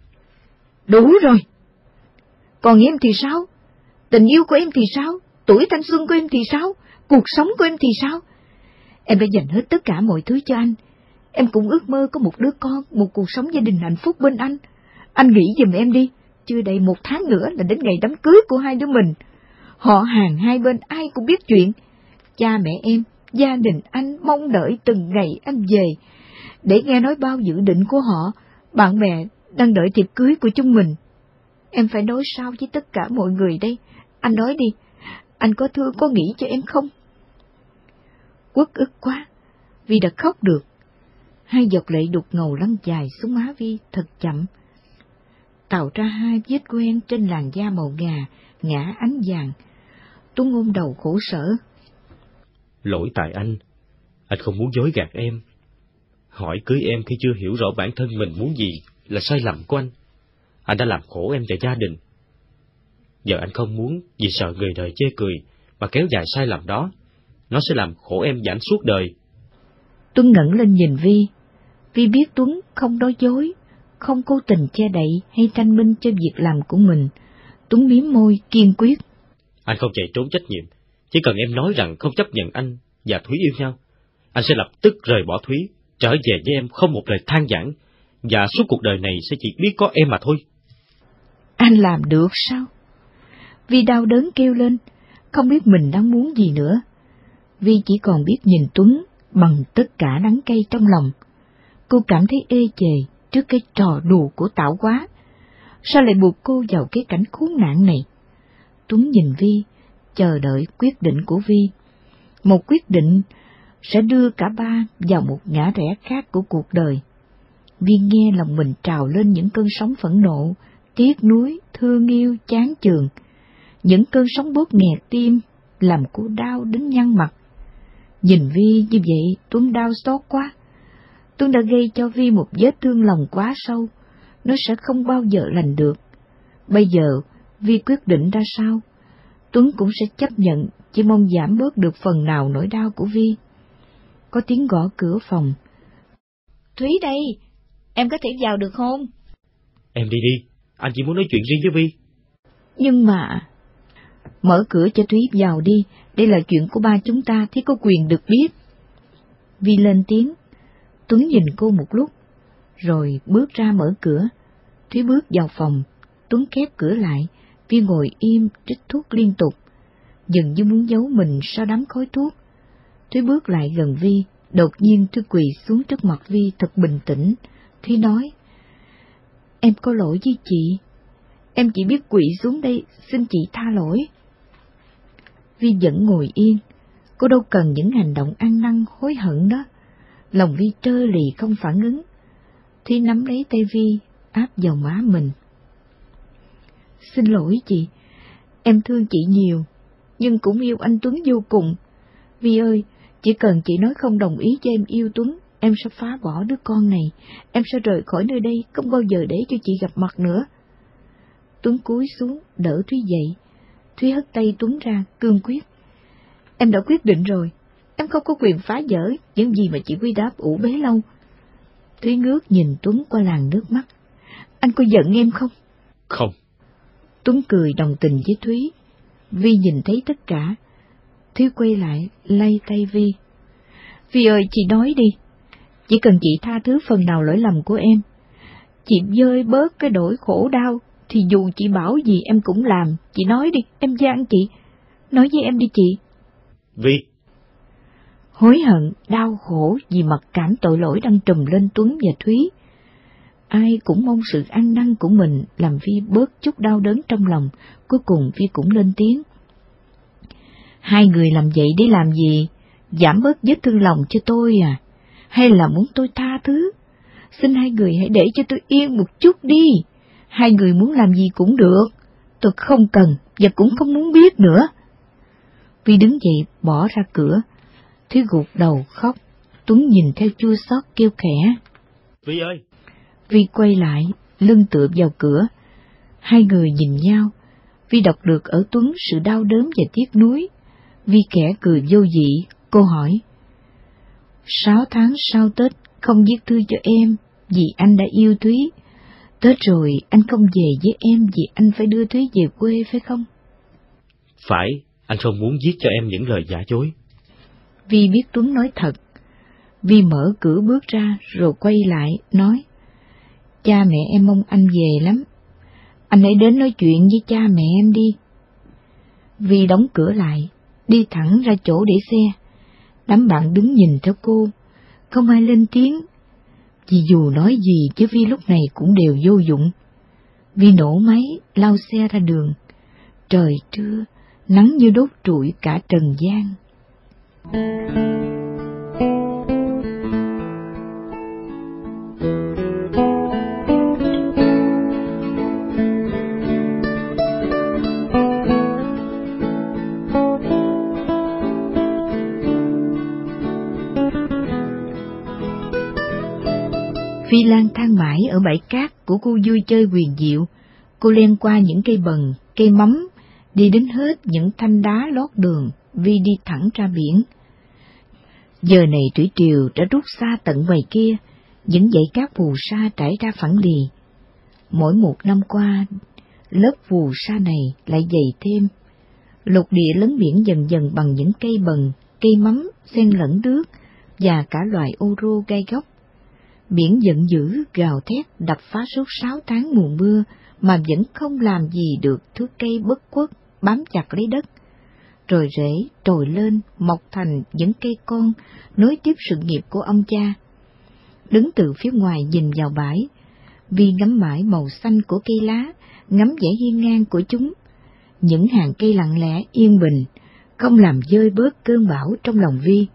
Đủ rồi. Còn em thì sao? Tình yêu của em thì sao? Tuổi thanh xuân của em thì sao? Cuộc sống của em thì sao? Em đã dành hết tất cả mọi thứ cho anh. Em cũng ước mơ có một đứa con, một cuộc sống gia đình hạnh phúc bên anh. Anh nghĩ giùm em đi, chưa đầy một tháng nữa là đến ngày đám cưới của hai đứa mình. Họ hàng hai bên ai cũng biết chuyện. Cha mẹ em, gia đình anh mong đợi từng ngày anh về, để nghe nói bao dự định của họ, bạn bè đang đợi thiệp cưới của chúng mình. Em phải nói sao với tất cả mọi người đây? Anh nói đi, anh có thương có nghĩ cho em không? Uất ức quá, Vi đã khóc được. Hai giọt lệ đục ngầu lăn dài xuống má Vi thật chậm, tạo ra hai vết quen trên làn da màu ngà, ngã ánh vàng. Tuấn ôm đầu khổ sở. Lỗi tại anh, anh không muốn dối gạt em. Hỏi cưới em khi chưa hiểu rõ bản thân mình muốn gì là sai lầm của anh. Anh đã làm khổ em và gia đình. Giờ anh không muốn vì sợ người đời chê cười mà kéo dài sai lầm đó. Nó sẽ làm khổ em giảm suốt đời. Tuấn ngẩng lên nhìn Vi. Vi biết Tuấn không nói dối, không cố tình che đậy hay tranh minh cho việc làm của mình. Tuấn mím môi kiên quyết. Anh không chạy trốn trách nhiệm. Chỉ cần em nói rằng không chấp nhận anh và Thúy yêu nhau, anh sẽ lập tức rời bỏ Thúy, trở về với em không một lời than vãn, và suốt cuộc đời này sẽ chỉ biết có em mà thôi. Anh làm được sao? Vi đau đớn kêu lên, không biết mình đang muốn gì nữa. Vi chỉ còn biết nhìn Tuấn bằng tất cả đắng cay trong lòng. Cô cảm thấy ê chề trước cái trò đùa của Tảo Quá. Sao lại buộc cô vào cái cảnh khốn nạn này? Tuấn nhìn Vi, chờ đợi quyết định của Vi. Một quyết định sẽ đưa cả ba vào một ngã rẽ khác của cuộc đời. Vi nghe lòng mình trào lên những cơn sóng phẫn nộ, tiếc nuối, thương yêu, chán chường. Những cơn sóng bóp nghẹt tim, làm cô đau đến nhăn mặt. Nhìn Vi như vậy, Tuấn đau xót quá. Tuấn đã gây cho Vi một vết thương lòng quá sâu, nó sẽ không bao giờ lành được. Bây giờ, Vi quyết định ra sao? Tuấn cũng sẽ chấp nhận, chỉ mong giảm bớt được phần nào nỗi đau của Vi. Có tiếng gõ cửa phòng. Thúy đây, em có thể vào được không? Em đi đi, anh chỉ muốn nói chuyện riêng với Vi. Nhưng mà... Mở cửa cho Thúy vào đi, đây là chuyện của ba chúng ta thì có quyền được biết. Vi lên tiếng. Tuấn nhìn cô một lúc, rồi bước ra mở cửa. Thúy bước vào phòng, Tuấn khép cửa lại. Vi ngồi im trích thuốc liên tục, dường như muốn giấu mình sau đám khói thuốc. Thúy bước lại gần Vi, đột nhiên Thúy quỳ xuống trước mặt Vi thật bình tĩnh. Thúy nói, em có lỗi với chị, em chỉ biết quỳ xuống đây xin chị tha lỗi. Vi vẫn ngồi yên, cô đâu cần những hành động ăn năn hối hận đó. Lòng Vi trơ lì không phản ứng. Thúy nắm lấy tay Vi, áp vào má mình. Xin lỗi chị, em thương chị nhiều, nhưng cũng yêu anh Tuấn vô cùng. Vi ơi, chỉ cần chị nói không đồng ý cho em yêu Tuấn, em sẽ phá bỏ đứa con này, em sẽ rời khỏi nơi đây, không bao giờ để cho chị gặp mặt nữa. Tuấn cúi xuống, đỡ Thúy dậy. Thúy hất tay Tuấn ra, cương quyết. Em đã quyết định rồi, em không có quyền phá vỡ những gì mà chị Quy đáp ủ bấy lâu. Thúy ngước nhìn Tuấn qua làn nước mắt. Anh có giận em không? Không. Tuấn cười đồng tình với Thúy. Vi nhìn thấy tất cả. Thúy quay lại, lay tay Vi. Vi ơi, chị nói đi. Chỉ cần chị tha thứ phần nào lỗi lầm của em, chị vơi bớt cái nỗi khổ đau, thì dù chị bảo gì em cũng làm. Chị nói đi, em van chị. Nói với em đi chị. Vi. Hối hận, đau khổ vì mặc cảm tội lỗi đang trùm lên Tuấn và Thúy. Ai cũng mong sự ăn năn của mình làm Vi bớt chút đau đớn trong lòng. Cuối cùng Vi cũng lên tiếng. Hai người làm vậy để làm gì? Giảm bớt vết thương lòng cho tôi à? Hay là muốn tôi tha thứ? Xin hai người hãy để cho tôi yên một chút đi. Hai người muốn làm gì cũng được. Tôi không cần và cũng không muốn biết nữa. Vi đứng dậy bỏ ra cửa. Thúy gục đầu khóc. Tuấn nhìn theo chua xót kêu khẽ. Vi ơi! Vi quay lại, lưng tựa vào cửa. Hai người nhìn nhau. Vi đọc được ở Tuấn sự đau đớn và tiếc nuối. Vi khẽ cười vô dị, cô hỏi. Sáu tháng sau Tết không viết thư cho em vì anh đã yêu Thúy. Tết rồi anh không về với em vì anh phải đưa Thúy về quê phải không? Phải, anh không muốn viết cho em những lời giả dối. Vi biết Tuấn nói thật. Vi mở cửa bước ra rồi quay lại, nói. Cha mẹ em mong anh về lắm. Anh hãy đến nói chuyện với cha mẹ em đi. Vi đóng cửa lại, đi thẳng ra chỗ để xe. Đám bạn đứng nhìn theo cô, không ai lên tiếng. Vì dù nói gì chứ Vi lúc này cũng đều vô dụng. Vi nổ máy, lao xe ra đường. Trời trưa, nắng như đốt trụi cả trần gian. Phi lang thang mãi ở bãi cát của khu vui chơi huyền diệu. Cô len qua những cây bần, cây mắm, Đi đến hết những thanh đá lót đường, Vi đi thẳng ra biển. Giờ này thủy triều đã rút xa tận ngoài kia, những dãy cát phù sa trải ra phẳng lì. Mỗi một năm qua, lớp phù sa này lại dày thêm. Lục địa lấn biển dần dần bằng những cây bần, cây mắm, xen lẫn nước và cả loài ô rô gai góc. Biển giận dữ, gào thét, đập phá suốt sáu tháng mùa mưa mà vẫn không làm gì được thứ cây bất khuất bám chặt lấy đất. Rồi rễ trồi lên, mọc thành những cây con, nối tiếp sự nghiệp của ông cha. Đứng từ phía ngoài nhìn vào bãi, Vi ngắm mãi màu xanh của cây lá, ngắm vẻ hiên ngang của chúng. Những hàng cây lặng lẽ yên bình, không làm dơi bớt cơn bão trong lòng Vi.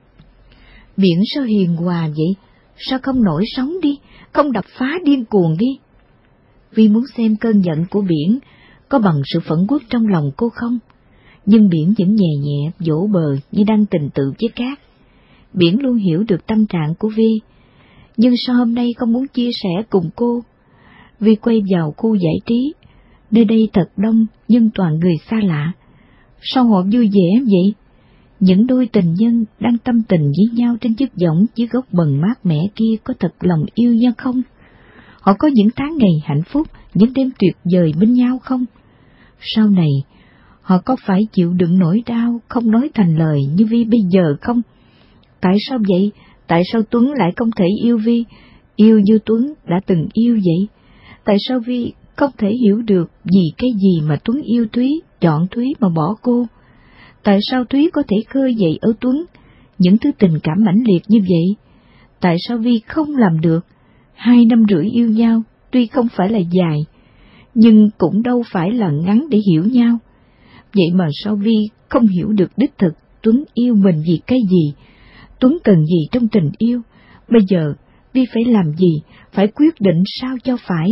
Biển sao hiền hòa vậy? Sao không nổi sóng đi, không đập phá điên cuồng đi? Vi muốn xem cơn giận của biển có bằng sự phẫn uất trong lòng cô không? Nhưng biển vẫn nhẹ nhẹ vỗ bờ như đang tình tự với cát. Biển luôn hiểu được tâm trạng của Vi, nhưng sao hôm nay không muốn chia sẻ cùng cô? Vi quay vào khu giải trí, nơi đây thật đông nhưng toàn người xa lạ. Sao họ vui vẻ vậy? Những đôi tình nhân đang tâm tình với nhau trên chiếc võng dưới gốc bần mát mẻ kia có thật lòng yêu nhau không? Họ có những tháng ngày hạnh phúc, những đêm tuyệt vời bên nhau không? Sau này, họ có phải chịu đựng nỗi đau không nói thành lời như Vi bây giờ không? Tại sao vậy? Tại sao Tuấn lại không thể yêu Vi, yêu như Tuấn đã từng yêu vậy? Tại sao Vi không thể hiểu được vì cái gì mà Tuấn yêu Thúy, chọn Thúy mà bỏ cô? Tại sao Thúy có thể khơi dậy ở Tuấn những thứ tình cảm mãnh liệt như vậy? Tại sao Vi không làm được? Hai năm rưỡi yêu nhau, tuy không phải là dài, nhưng cũng đâu phải là ngắn để hiểu nhau. Vậy mà sao Vi không hiểu được đích thực Tuấn yêu mình vì cái gì? Tuấn cần gì trong tình yêu? Bây giờ Vi phải làm gì? Phải quyết định sao cho phải?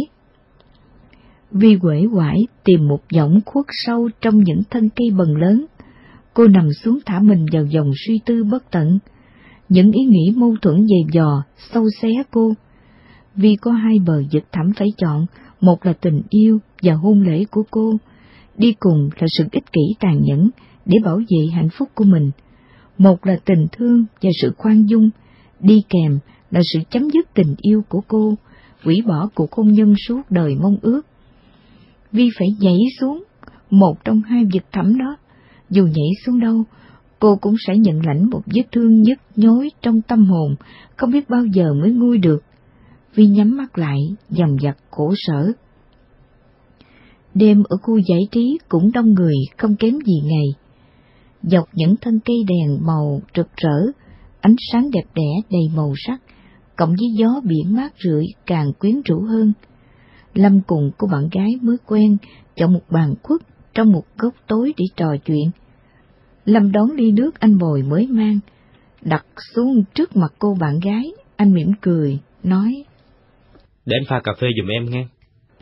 Vi uể oải tìm một võng khuất sâu trong những thân cây bần lớn. Cô nằm xuống thả mình vào dòng suy tư bất tận. Những ý nghĩ mâu thuẫn dày dò, sâu xé cô. Vi có hai bờ vực thẳm phải chọn, một là tình yêu và hôn lễ của cô, đi cùng là sự ích kỷ tàn nhẫn để bảo vệ hạnh phúc của mình. Một là tình thương và sự khoan dung, đi kèm là sự chấm dứt tình yêu của cô, hủy bỏ cuộc hôn nhân suốt đời mong ước. Vi phải nhảy xuống một trong hai vực thẳm đó. Dù nhảy xuống đâu, cô cũng sẽ nhận lãnh một vết thương nhức nhối trong tâm hồn, không biết bao giờ mới nguôi được. Vi nhắm mắt lại, dằn vặt khổ sở. Đêm ở khu giải trí cũng đông người không kém gì ngày. Dọc những thân cây đèn màu rực rỡ, ánh sáng đẹp đẽ đầy màu sắc, cộng với gió biển mát rượi càng quyến rũ hơn. Lâm cùng cô bạn gái mới quen chọn một bàn khuất trong một góc tối để trò chuyện. Lâm đón ly nước anh bồi mới mang, đặt xuống trước mặt cô bạn gái. Anh mỉm cười, nói: Để anh pha cà phê giùm em nghe.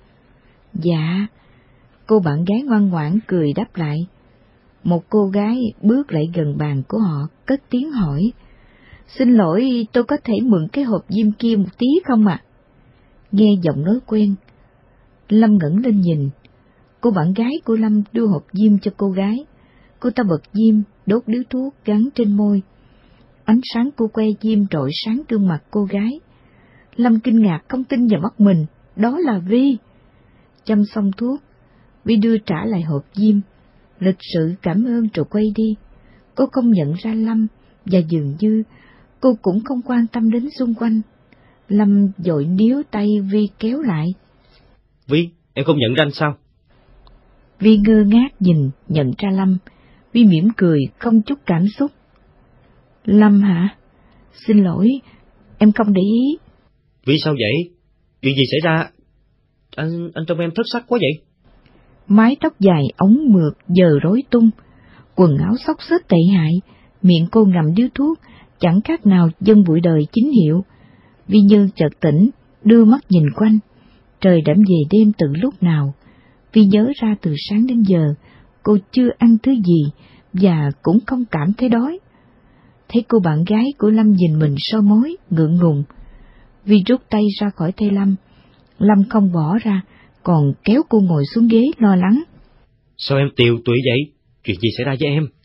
Dạ. Cô bạn gái ngoan ngoãn cười đáp lại. Một cô gái bước lại gần bàn của họ, cất tiếng hỏi: Xin lỗi, tôi có thể mượn cái hộp diêm kia một tí không ạ? À? Nghe giọng nói quen, Lâm ngẩng lên nhìn. Cô bạn gái của Lâm đưa hộp diêm cho cô gái. Cô ta bật diêm, đốt điếu thuốc gắn trên môi. Ánh sáng của que diêm rọi sáng gương mặt cô gái. Lâm kinh ngạc không tin vào mắt mình, đó là Vi. Châm xong thuốc, Vi đưa trả lại hộp diêm, lịch sự cảm ơn rồi quay đi. Cô không nhận ra Lâm, và dường như cô cũng không quan tâm đến xung quanh. Lâm vội níu tay Vi kéo lại. Vi, em không nhận ra anh sao? Vi ngơ ngác nhìn, nhận ra Lâm. Vi mỉm cười, không chút cảm xúc. Lâm hả? Xin lỗi, em không để ý. Vi sao vậy? Chuyện gì xảy ra? Anh anh trông em thất sắc quá vậy? Mái tóc dài ống mượt giờ rối tung, quần áo xốc xếch tệ hại, miệng cô ngậm điếu thuốc, chẳng khác nào dân bụi đời chính hiệu. Vi như chợt tỉnh, đưa mắt nhìn quanh. Trời đã về đêm từ lúc nào. Vi nhớ ra từ sáng đến giờ, cô chưa ăn thứ gì và cũng không cảm thấy đói. Thấy cô bạn gái của Lâm nhìn mình soi mói, ngượng ngùng. Vi rút tay ra khỏi tay Lâm. Lâm không bỏ ra, còn kéo cô ngồi xuống ghế lo lắng. Sao em tiều tụy vậy? Chuyện gì xảy ra với em?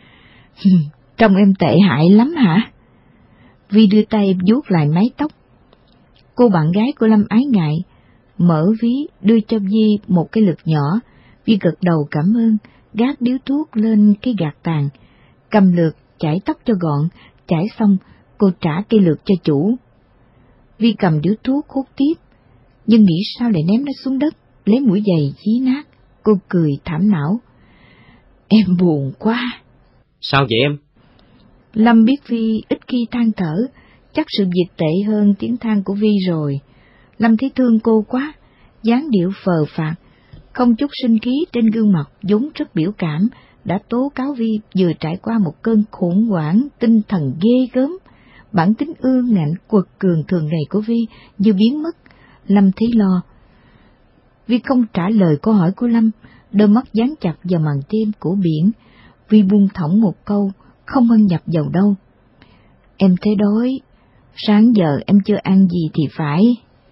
Trông em tệ hại lắm hả? Vi đưa tay vuốt lại mái tóc. Cô bạn gái của Lâm ái ngại, mở ví đưa cho Vi một cái lược nhỏ. Vi gật đầu cảm ơn, gác điếu thuốc lên cái gạt tàn, cầm lược chải tóc cho gọn. Chải xong, cô trả cây lược cho chủ. Vi cầm điếu thuốc hút tiếp, nhưng nghĩ sao lại ném nó xuống đất, lấy mũi giày dí nát. Cô cười thảm não. Em buồn quá. Sao vậy em? Lâm biết Vi ít khi than thở, chắc sự việc tệ hơn tiếng than của Vi rồi. Lâm thấy thương cô quá, dáng điệu phờ phạc, không chút sinh khí trên gương mặt vốn rất biểu cảm, đã tố cáo Vi vừa trải qua một cơn khủng hoảng tinh thần ghê gớm. Bản tính ương ngạnh quật cường thường ngày của Vi như biến mất. Lâm thấy lo. Vi không trả lời câu hỏi của Lâm, đôi mắt dán chặt vào màn đêm của biển. Vi buông thõng một câu, không ăn nhập vào đâu. Em thấy đói, sáng giờ em chưa ăn gì thì phải.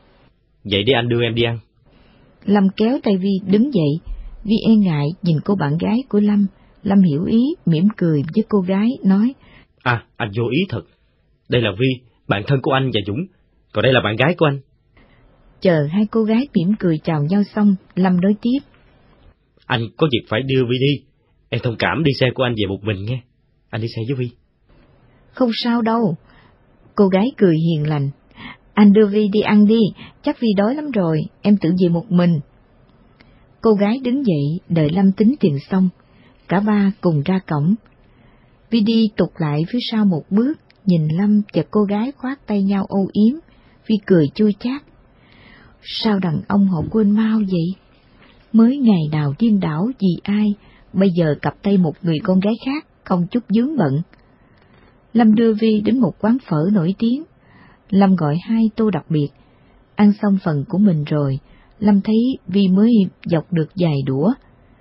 Vậy để anh đưa em đi ăn. Lâm kéo tay Vi đứng dậy. Vi e ngại nhìn cô bạn gái của Lâm. Lâm hiểu ý, mỉm cười với cô gái, nói: À, anh vô ý thật. Đây là Vi, bạn thân của anh và Dũng, còn đây là bạn gái của anh. Chờ hai cô gái mỉm cười chào nhau xong, Lâm nói tiếp: Anh có việc phải đưa Vi đi. Em thông cảm đi xe của anh về một mình nghe. Anh đi xe với Vi. Không sao đâu. Cô gái cười hiền lành. Anh đưa Vi đi ăn đi, chắc Vi đói lắm rồi, em tự về một mình. Cô gái đứng dậy, đợi Lâm tính tiền xong. Cả ba cùng ra cổng. Vi đi tụt lại phía sau một bước, nhìn Lâm và cô gái khoác tay nhau âu yếm. Vi cười chua chát. Sao đàn ông họ quên mau vậy? Mới ngày nào điên đảo vì ai, bây giờ cặp tay một người con gái khác, không chút vướng bận. Lâm đưa Vi đến một quán phở nổi tiếng. Lâm gọi hai tô đặc biệt. Ăn xong phần của mình rồi, Lâm thấy Vi mới dọc được vài đũa.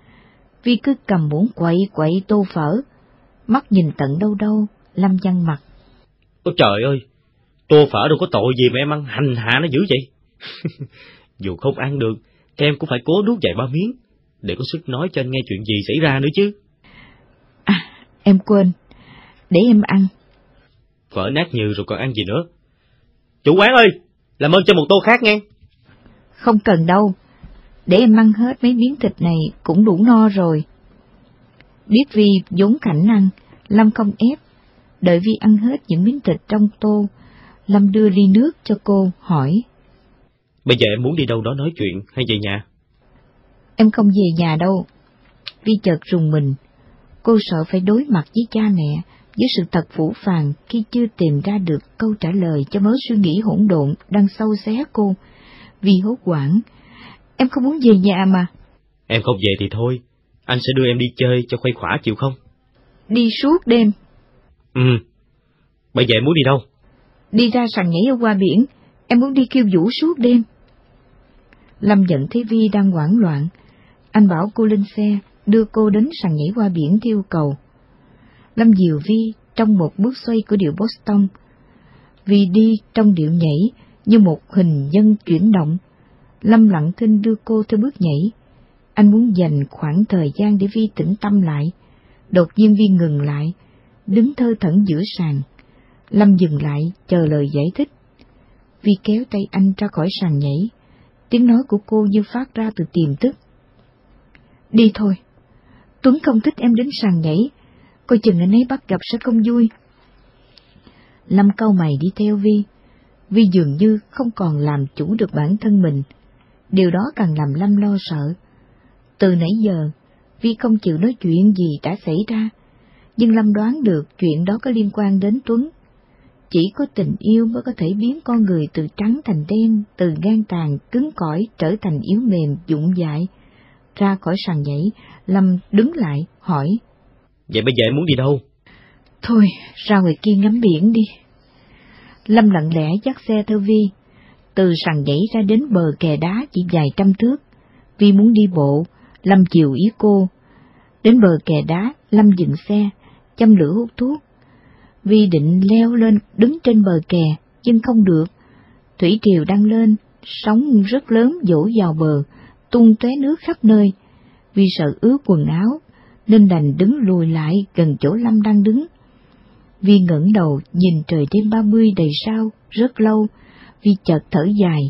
Vi cứ cầm muỗng quậy quậy tô phở, mắt nhìn tận đâu đâu. Lâm nhăn mặt. Ôi trời ơi, tô phở đâu có tội gì mà em ăn hành hạ nó dữ vậy? Dù không ăn được, em cũng phải cố nuốt vài ba miếng, để có sức nói cho anh nghe chuyện gì xảy ra nữa chứ. À, em quên, để em ăn. Phở nát nhừ rồi còn ăn gì nữa. Chủ quán ơi, làm ơn cho một tô khác nghe. Không cần đâu, để em ăn hết mấy miếng thịt này cũng đủ no rồi. Biết Vi vốn khảnh ăn, Lâm không ép. Đợi Vi ăn hết những miếng thịt trong tô, Lâm đưa ly nước cho cô, hỏi: Bây giờ em muốn đi đâu đó nói chuyện hay về nhà? Em không về nhà đâu. Vi chợt rùng mình. Cô sợ phải đối mặt với cha mẹ, với sự thật phũ phàng khi chưa tìm ra được câu trả lời cho mớ suy nghĩ hỗn độn đang sâu xé cô. Vi hốt hoảng. Em không muốn về nhà mà. Em không về thì thôi, anh sẽ đưa em đi chơi cho khuây khỏa chịu không? Đi suốt đêm. Ừ, bây giờ em muốn đi đâu? Đi ra sàn nhảy ở qua biển, em muốn đi khiêu vũ suốt đêm. Lâm nhận thấy Vi đang hoảng loạn. Anh bảo cô lên xe, đưa cô đến sàn nhảy qua biển theo yêu cầu. Lâm dìu Vi trong một bước xoay của điệu Boston. Vi đi trong điệu nhảy như một hình nhân chuyển động. Lâm lặng thinh đưa cô theo bước nhảy. Anh muốn dành khoảng thời gian để Vi tĩnh tâm lại. Đột nhiên Vi ngừng lại, đứng thơ thẩn giữa sàn. Lâm dừng lại chờ lời giải thích. Vi kéo tay anh ra khỏi sàn nhảy. Tiếng nói của cô như phát ra từ tiềm thức. Đi thôi, Tuấn không thích em đến sàn nhảy, coi chừng anh ấy bắt gặp sẽ không vui. Lâm cau mày đi theo Vi. Vi dường như không còn làm chủ được bản thân mình. Điều đó càng làm Lâm lo sợ. Từ nãy giờ, Vi không chịu nói chuyện gì đã xảy ra, nhưng Lâm đoán được chuyện đó có liên quan đến Tuấn. Chỉ có tình yêu mới có thể biến con người từ trắng thành đen, từ gan tàn, cứng cỏi trở thành yếu mềm, dũng dại. Ra khỏi sàn nhảy, Lâm đứng lại, hỏi. Vậy bây giờ em muốn đi đâu? Thôi, ra ngoài kia ngắm biển đi. Lâm lặng lẽ dắt xe theo Vi. Từ sàn nhảy ra đến bờ kè đá chỉ vài trăm thước. Vi muốn đi bộ, Lâm chiều ý cô. Đến bờ kè đá, Lâm dừng xe, châm lửa hút thuốc. Vi định leo lên đứng trên bờ kè, nhưng không được. Thủy triều đang lên, sóng rất lớn vỗ vào bờ, tung tóe nước khắp nơi. Vi sợ ướt quần áo, nên đành đứng lùi lại gần chỗ Lâm đang đứng. Vi ngẩng đầu nhìn trời đêm ba mươi đầy sao, rất lâu, Vi chợt thở dài.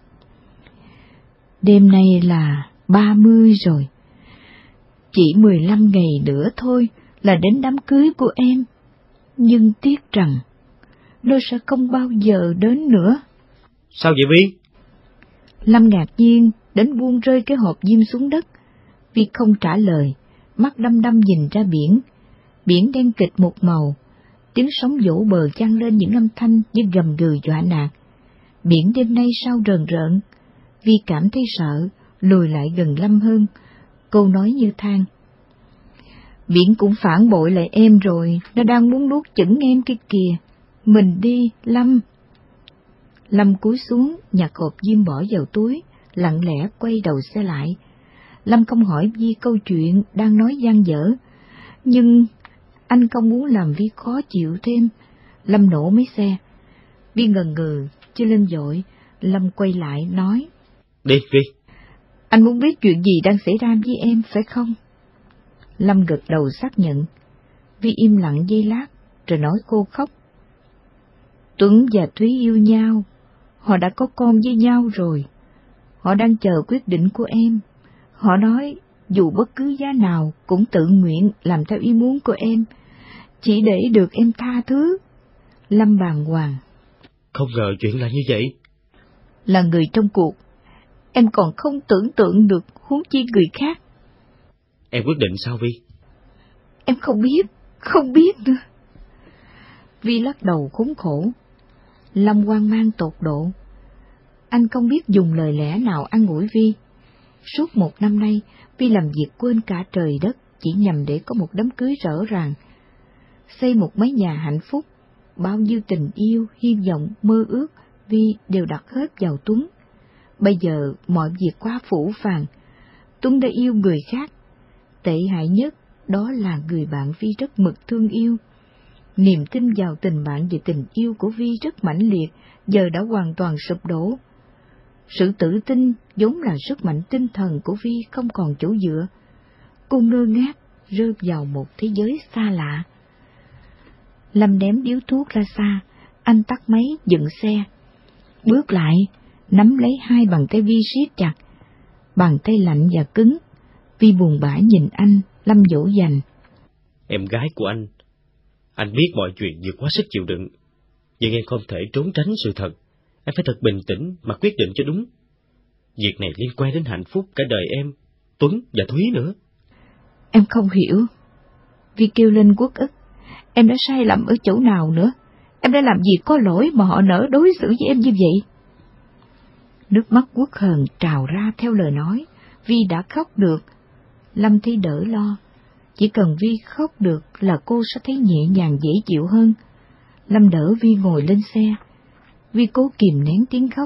Đêm nay là ba mươi rồi. Chỉ mười lăm ngày nữa thôi là đến đám cưới của em, nhưng tiếc rằng nó sẽ không bao giờ đến nữa. Sao vậy Vi? Lâm ngạc nhiên đến buông rơi cái hộp diêm xuống đất. Vi không trả lời, mắt đăm đăm nhìn ra biển. Biển đen kịt một màu, tiếng sóng vỗ bờ vang lên những âm thanh như gầm gừ dọa nạt. Biển đêm nay sao rờn rợn. Vi cảm thấy sợ, lùi lại gần Lâm hơn. Cô nói như than. Biển cũng phản bội lại em rồi, nó đang muốn nuốt chửng em kia kìa. Mình đi, Lâm. Lâm cúi xuống, nhặt hộp diêm bỏ vào túi, lặng lẽ quay đầu xe lại. Lâm không hỏi Vi câu chuyện đang nói dang dở, nhưng anh không muốn làm Vi khó chịu thêm. Lâm nổ máy xe. Vi ngần ngừ, chưa lên dội. Lâm quay lại nói. Đi, Vi. Anh muốn biết chuyện gì đang xảy ra với em, phải không? Lâm gật đầu xác nhận. Vi im lặng giây lát, rồi nói khô khóc. Tuấn và Thúy yêu nhau. Họ đã có con với nhau rồi. Họ đang chờ quyết định của em. Họ nói dù bất cứ giá nào cũng tự nguyện làm theo ý muốn của em, chỉ để được em tha thứ. Lâm bàng hoàng. Không ngờ chuyện là như vậy. Là người trong cuộc, em còn không tưởng tượng được, huống chi người khác. Em quyết định sao Vi? Em không biết, không biết nữa. Vi lắc đầu khốn khổ. Lâm hoang mang tột độ. Anh không biết dùng lời lẽ nào an ủi Vi. Suốt một năm nay, Vi làm việc quên cả trời đất chỉ nhằm để có một đám cưới rõ ràng, xây một mái nhà hạnh phúc. Bao nhiêu tình yêu, hy vọng, mơ ước, Vi đều đặt hết vào Tuấn. Bây giờ mọi việc quá phủ phàng. Tuấn đã yêu người khác. Tệ hại nhất đó là người bạn Vi rất mực thương yêu. Niềm tin vào tình bạn và tình yêu của Vi rất mãnh liệt, giờ đã hoàn toàn sụp đổ. Sự tự tin vốn là sức mạnh tinh thần của Vi không còn chỗ dựa. Cô ngơ ngác rơi vào một thế giới xa lạ. Lâm ném điếu thuốc ra xa, anh tắt máy dựng xe. Bước lại, nắm lấy hai bàn tay Vi siết chặt. Bàn tay lạnh và cứng. Vi buồn bã nhìn anh, Lâm dỗ dành. Em gái của anh, anh biết mọi chuyện vượt quá sức chịu đựng, nhưng em không thể trốn tránh sự thật. Em phải thật bình tĩnh mà quyết định cho đúng. Việc này liên quan đến hạnh phúc cả đời em, Tuấn và Thúy nữa. Em không hiểu. Vi kêu lên uất ức. Em đã sai lầm ở chỗ nào nữa? Em đã làm gì có lỗi mà họ nỡ đối xử với em như vậy? Nước mắt uất hờn trào ra theo lời nói. Vi đã khóc được. Lâm thấy đỡ lo. Chỉ cần Vi khóc được là cô sẽ thấy nhẹ nhàng dễ chịu hơn. Lâm đỡ Vi ngồi lên xe. Vi cố kìm nén tiếng khóc.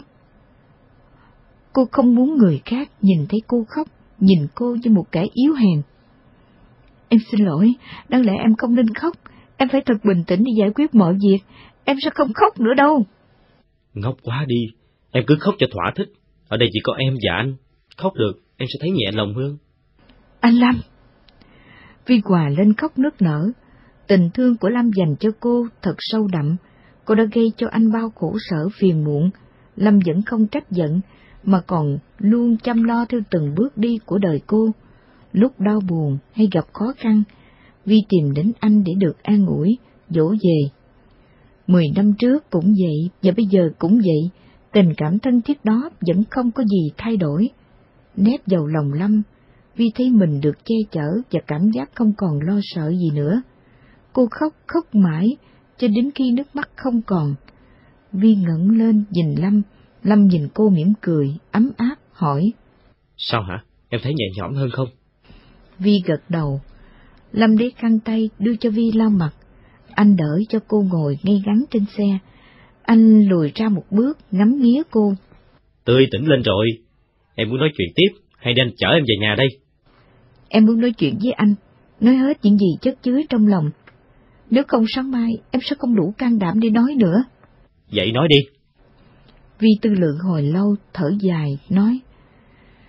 Cô không muốn người khác nhìn thấy cô khóc, nhìn cô như một kẻ yếu hèn. Em xin lỗi, đáng lẽ em không nên khóc. Em phải thật bình tĩnh để giải quyết mọi việc. Em sẽ không khóc nữa đâu. Ngốc quá đi, em cứ khóc cho thỏa thích. Ở đây chỉ có em và anh. Khóc được, em sẽ thấy nhẹ lòng hơn. Anh Lâm. Vi hòa lên khóc nức nở. Tình thương của Lâm dành cho cô thật sâu đậm. Cô đã gây cho anh bao khổ sở phiền muộn. Lâm vẫn không trách giận, mà còn luôn chăm lo theo từng bước đi của đời cô. Lúc đau buồn hay gặp khó khăn, Vi tìm đến anh để được an ủi, dỗ về. Mười năm trước cũng vậy, và bây giờ cũng vậy, tình cảm thân thiết đó vẫn không có gì thay đổi. Nép vào lòng Lâm, Vi thấy mình được che chở và cảm giác không còn lo sợ gì nữa. Cô khóc khóc mãi, cho đến khi nước mắt không còn. Vi ngẩng lên nhìn Lâm, Lâm nhìn cô mỉm cười, ấm áp, hỏi. Sao hả? Em thấy nhẹ nhõm hơn không? Vi gật đầu. Lâm lấy khăn tay đưa cho Vi lau mặt. Anh đỡ cho cô ngồi ngay ngắn trên xe. Anh lùi ra một bước, ngắm nghía cô. Tươi tỉnh lên rồi. Em muốn nói chuyện tiếp, hay để anh chở em về nhà đây? Em muốn nói chuyện với anh, nói hết những gì chất chứa trong lòng. Nếu không sáng mai, em sẽ không đủ can đảm để nói nữa. Vậy nói đi. Vi tư lượng hồi lâu, thở dài, nói.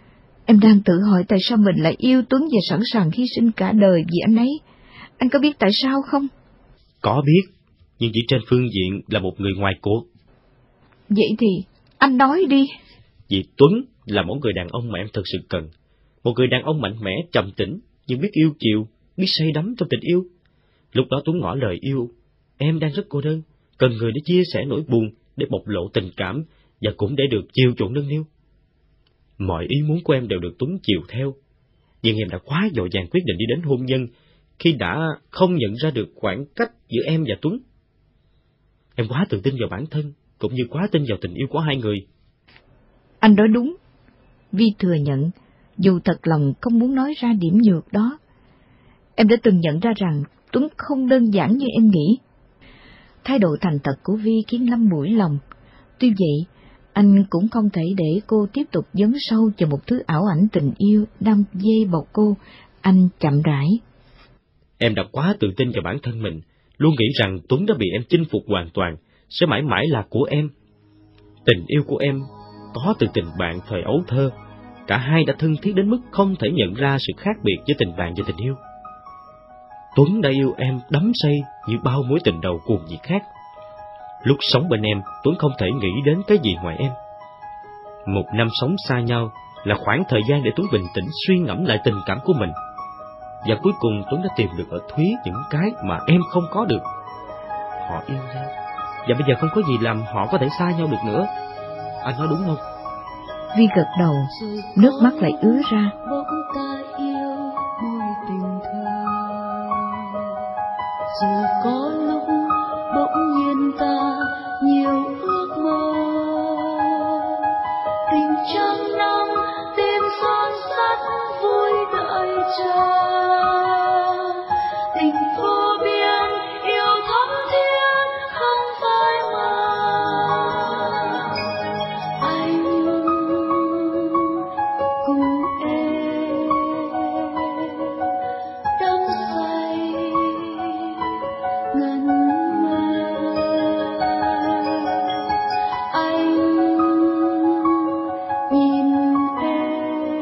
Em đang tự hỏi tại sao mình lại yêu Tuấn và sẵn sàng hy sinh cả đời vì anh ấy. Anh có biết tại sao không? Có biết, nhưng chỉ trên phương diện là một người ngoài cuộc. Vậy thì anh nói đi. Vì Tuấn là một người đàn ông mà em thật sự cần. Một người đàn ông mạnh mẽ, trầm tĩnh, nhưng biết yêu chiều, biết say đắm trong tình yêu. Lúc đó Tuấn ngỏ lời yêu. Em đang rất cô đơn, cần người để chia sẻ nỗi buồn, để bộc lộ tình cảm, và cũng để được chiều chuộng nâng niu. Mọi ý muốn của em đều được Tuấn chiều theo, nhưng em đã quá vội vàng quyết định đi đến hôn nhân khi đã không nhận ra được khoảng cách giữa em và Tuấn. Em quá tự tin vào bản thân, cũng như quá tin vào tình yêu của hai người. Anh nói đúng. Vi thừa nhận, dù thật lòng không muốn nói ra điểm nhược đó. Em đã từng nhận ra rằng Tuấn không đơn giản như em nghĩ. Thái độ thành thật của Vi khiến Lâm mũi lòng. Tuy vậy, anh cũng không thể để cô tiếp tục dấn sâu vào một thứ ảo ảnh tình yêu đang dây bọc cô. Anh chậm rãi. Em đã quá tự tin vào bản thân mình, luôn nghĩ rằng Tuấn đã bị em chinh phục hoàn toàn, sẽ mãi mãi là của em. Tình yêu của em có từ tình bạn thời ấu thơ, cả hai đã thân thiết đến mức không thể nhận ra sự khác biệt giữa tình bạn và tình yêu. Tuấn đã yêu em đắm say như bao mối tình đầu cuồng nhiệt khác. Lúc sống bên em, Tuấn không thể nghĩ đến cái gì ngoài em. Một năm sống xa nhau là khoảng thời gian để Tuấn bình tĩnh suy ngẫm lại tình cảm của mình. Và cuối cùng Tuấn đã tìm được ở Thúy những cái mà em không có được. Họ yêu nhau, và bây giờ không có gì làm họ có thể xa nhau được nữa. Anh nói đúng không? Vi gật đầu, nước mắt lại ứa ra. Rồi có lúc bỗng nhiên ta nhiều ước mơ, tình trăng năm tim son sắt vui đợi chờ, tình vô biên yêu thắm thiết không phai mờ. Anh cùng em đắm say ngẩn mơ, anh nhìn em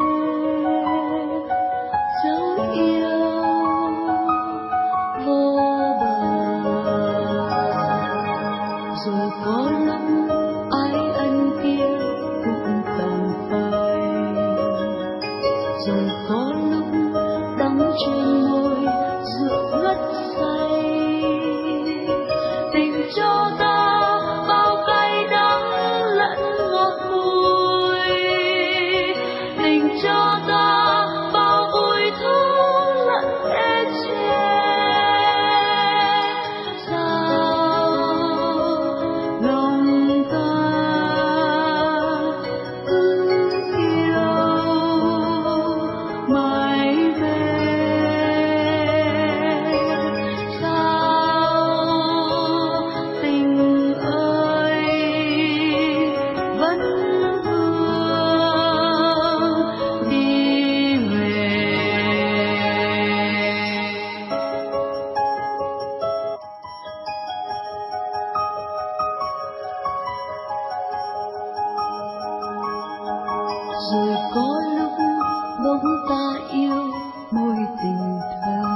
dấu yêu vô bờ. Rồi có lúc ai anh kia cũng tàn phai, rồi có lúc đắng trên môi rượu ngất say, tình cho ta bao cay đắng lẫn ngọt bùi, tình cho ta bao vui thú lẫn ê chê. Sao lòng ta cứ yêu mãi về, sao tình ơi vẫn vương đi về. Rồi có lúc bỗng ta yêu môi tình thơ,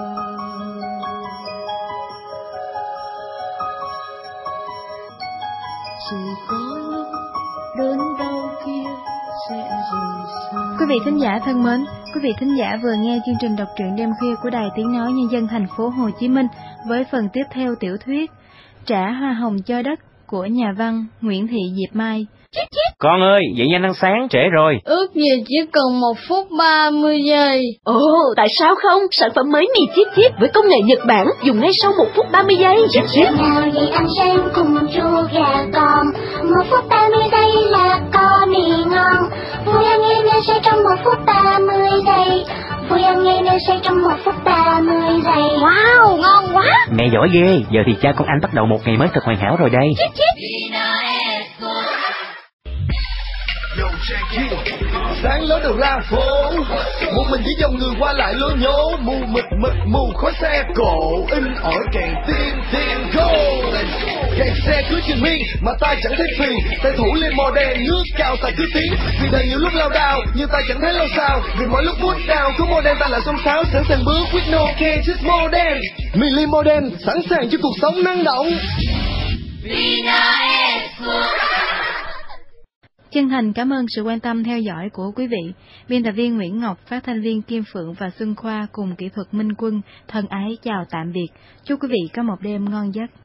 rồi có lúc đớn đau kia sẽ rời xa. Quý vị thính giả thân mến, quý vị thính giả vừa nghe chương trình đọc truyện đêm khuya của Đài Tiếng nói Nhân dân thành phố Hồ Chí Minh với phần tiếp theo tiểu thuyết Trả hoa hồng cho đất của nhà văn Nguyễn Thị Diệp Mai. Con ơi, dậy nhanh ăn sáng, trễ rồi. Ước gì chỉ cần một phút ba mươi giây. Ồ, tại sao không? Sản phẩm mới mì Chip Chip với công nghệ Nhật Bản, dùng ngay sau một phút ba mươi giây. Chip Chip. Nào vậy ăn sáng cùng chua gà con, một phút ba mươi giây là có mì ngon. Vui ăn ngay nên say trong một phút ba mươi giây. Vui ăn ngay nên say trong một phút ba mươi giây. Wow, ngon quá. Mẹ giỏi ghê, giờ thì cha con anh bắt đầu một ngày mới thật hoàn hảo rồi đây. Chip Chip. Sáng lối đường ra phố, một mình với dòng người qua lại lối nhố, mù mịt mịt mù khói xe cộ, in ỏi kèn tiên tiên go. Kèn xe cứ truyền miên mà tay chẳng thấy phiền, tay thủ lên mò đèn nước cao ta cứ tiến, vì đời nhiều lúc lao đao nhưng ta chẳng thấy lâu sao, vì mỗi lúc bút đào cứ mô đen ta lại xông xáo, sẵn sàng bước with no care just mô đen, Mili mô đen sẵn sàng cho cuộc sống năng động. Chân thành cảm ơn sự quan tâm theo dõi của quý vị. Biên tập viên Nguyễn Ngọc, phát thanh viên Kim Phượng và Xuân Khoa cùng kỹ thuật Minh Quân thân ái chào tạm biệt. Chúc quý vị có một đêm ngon giấc.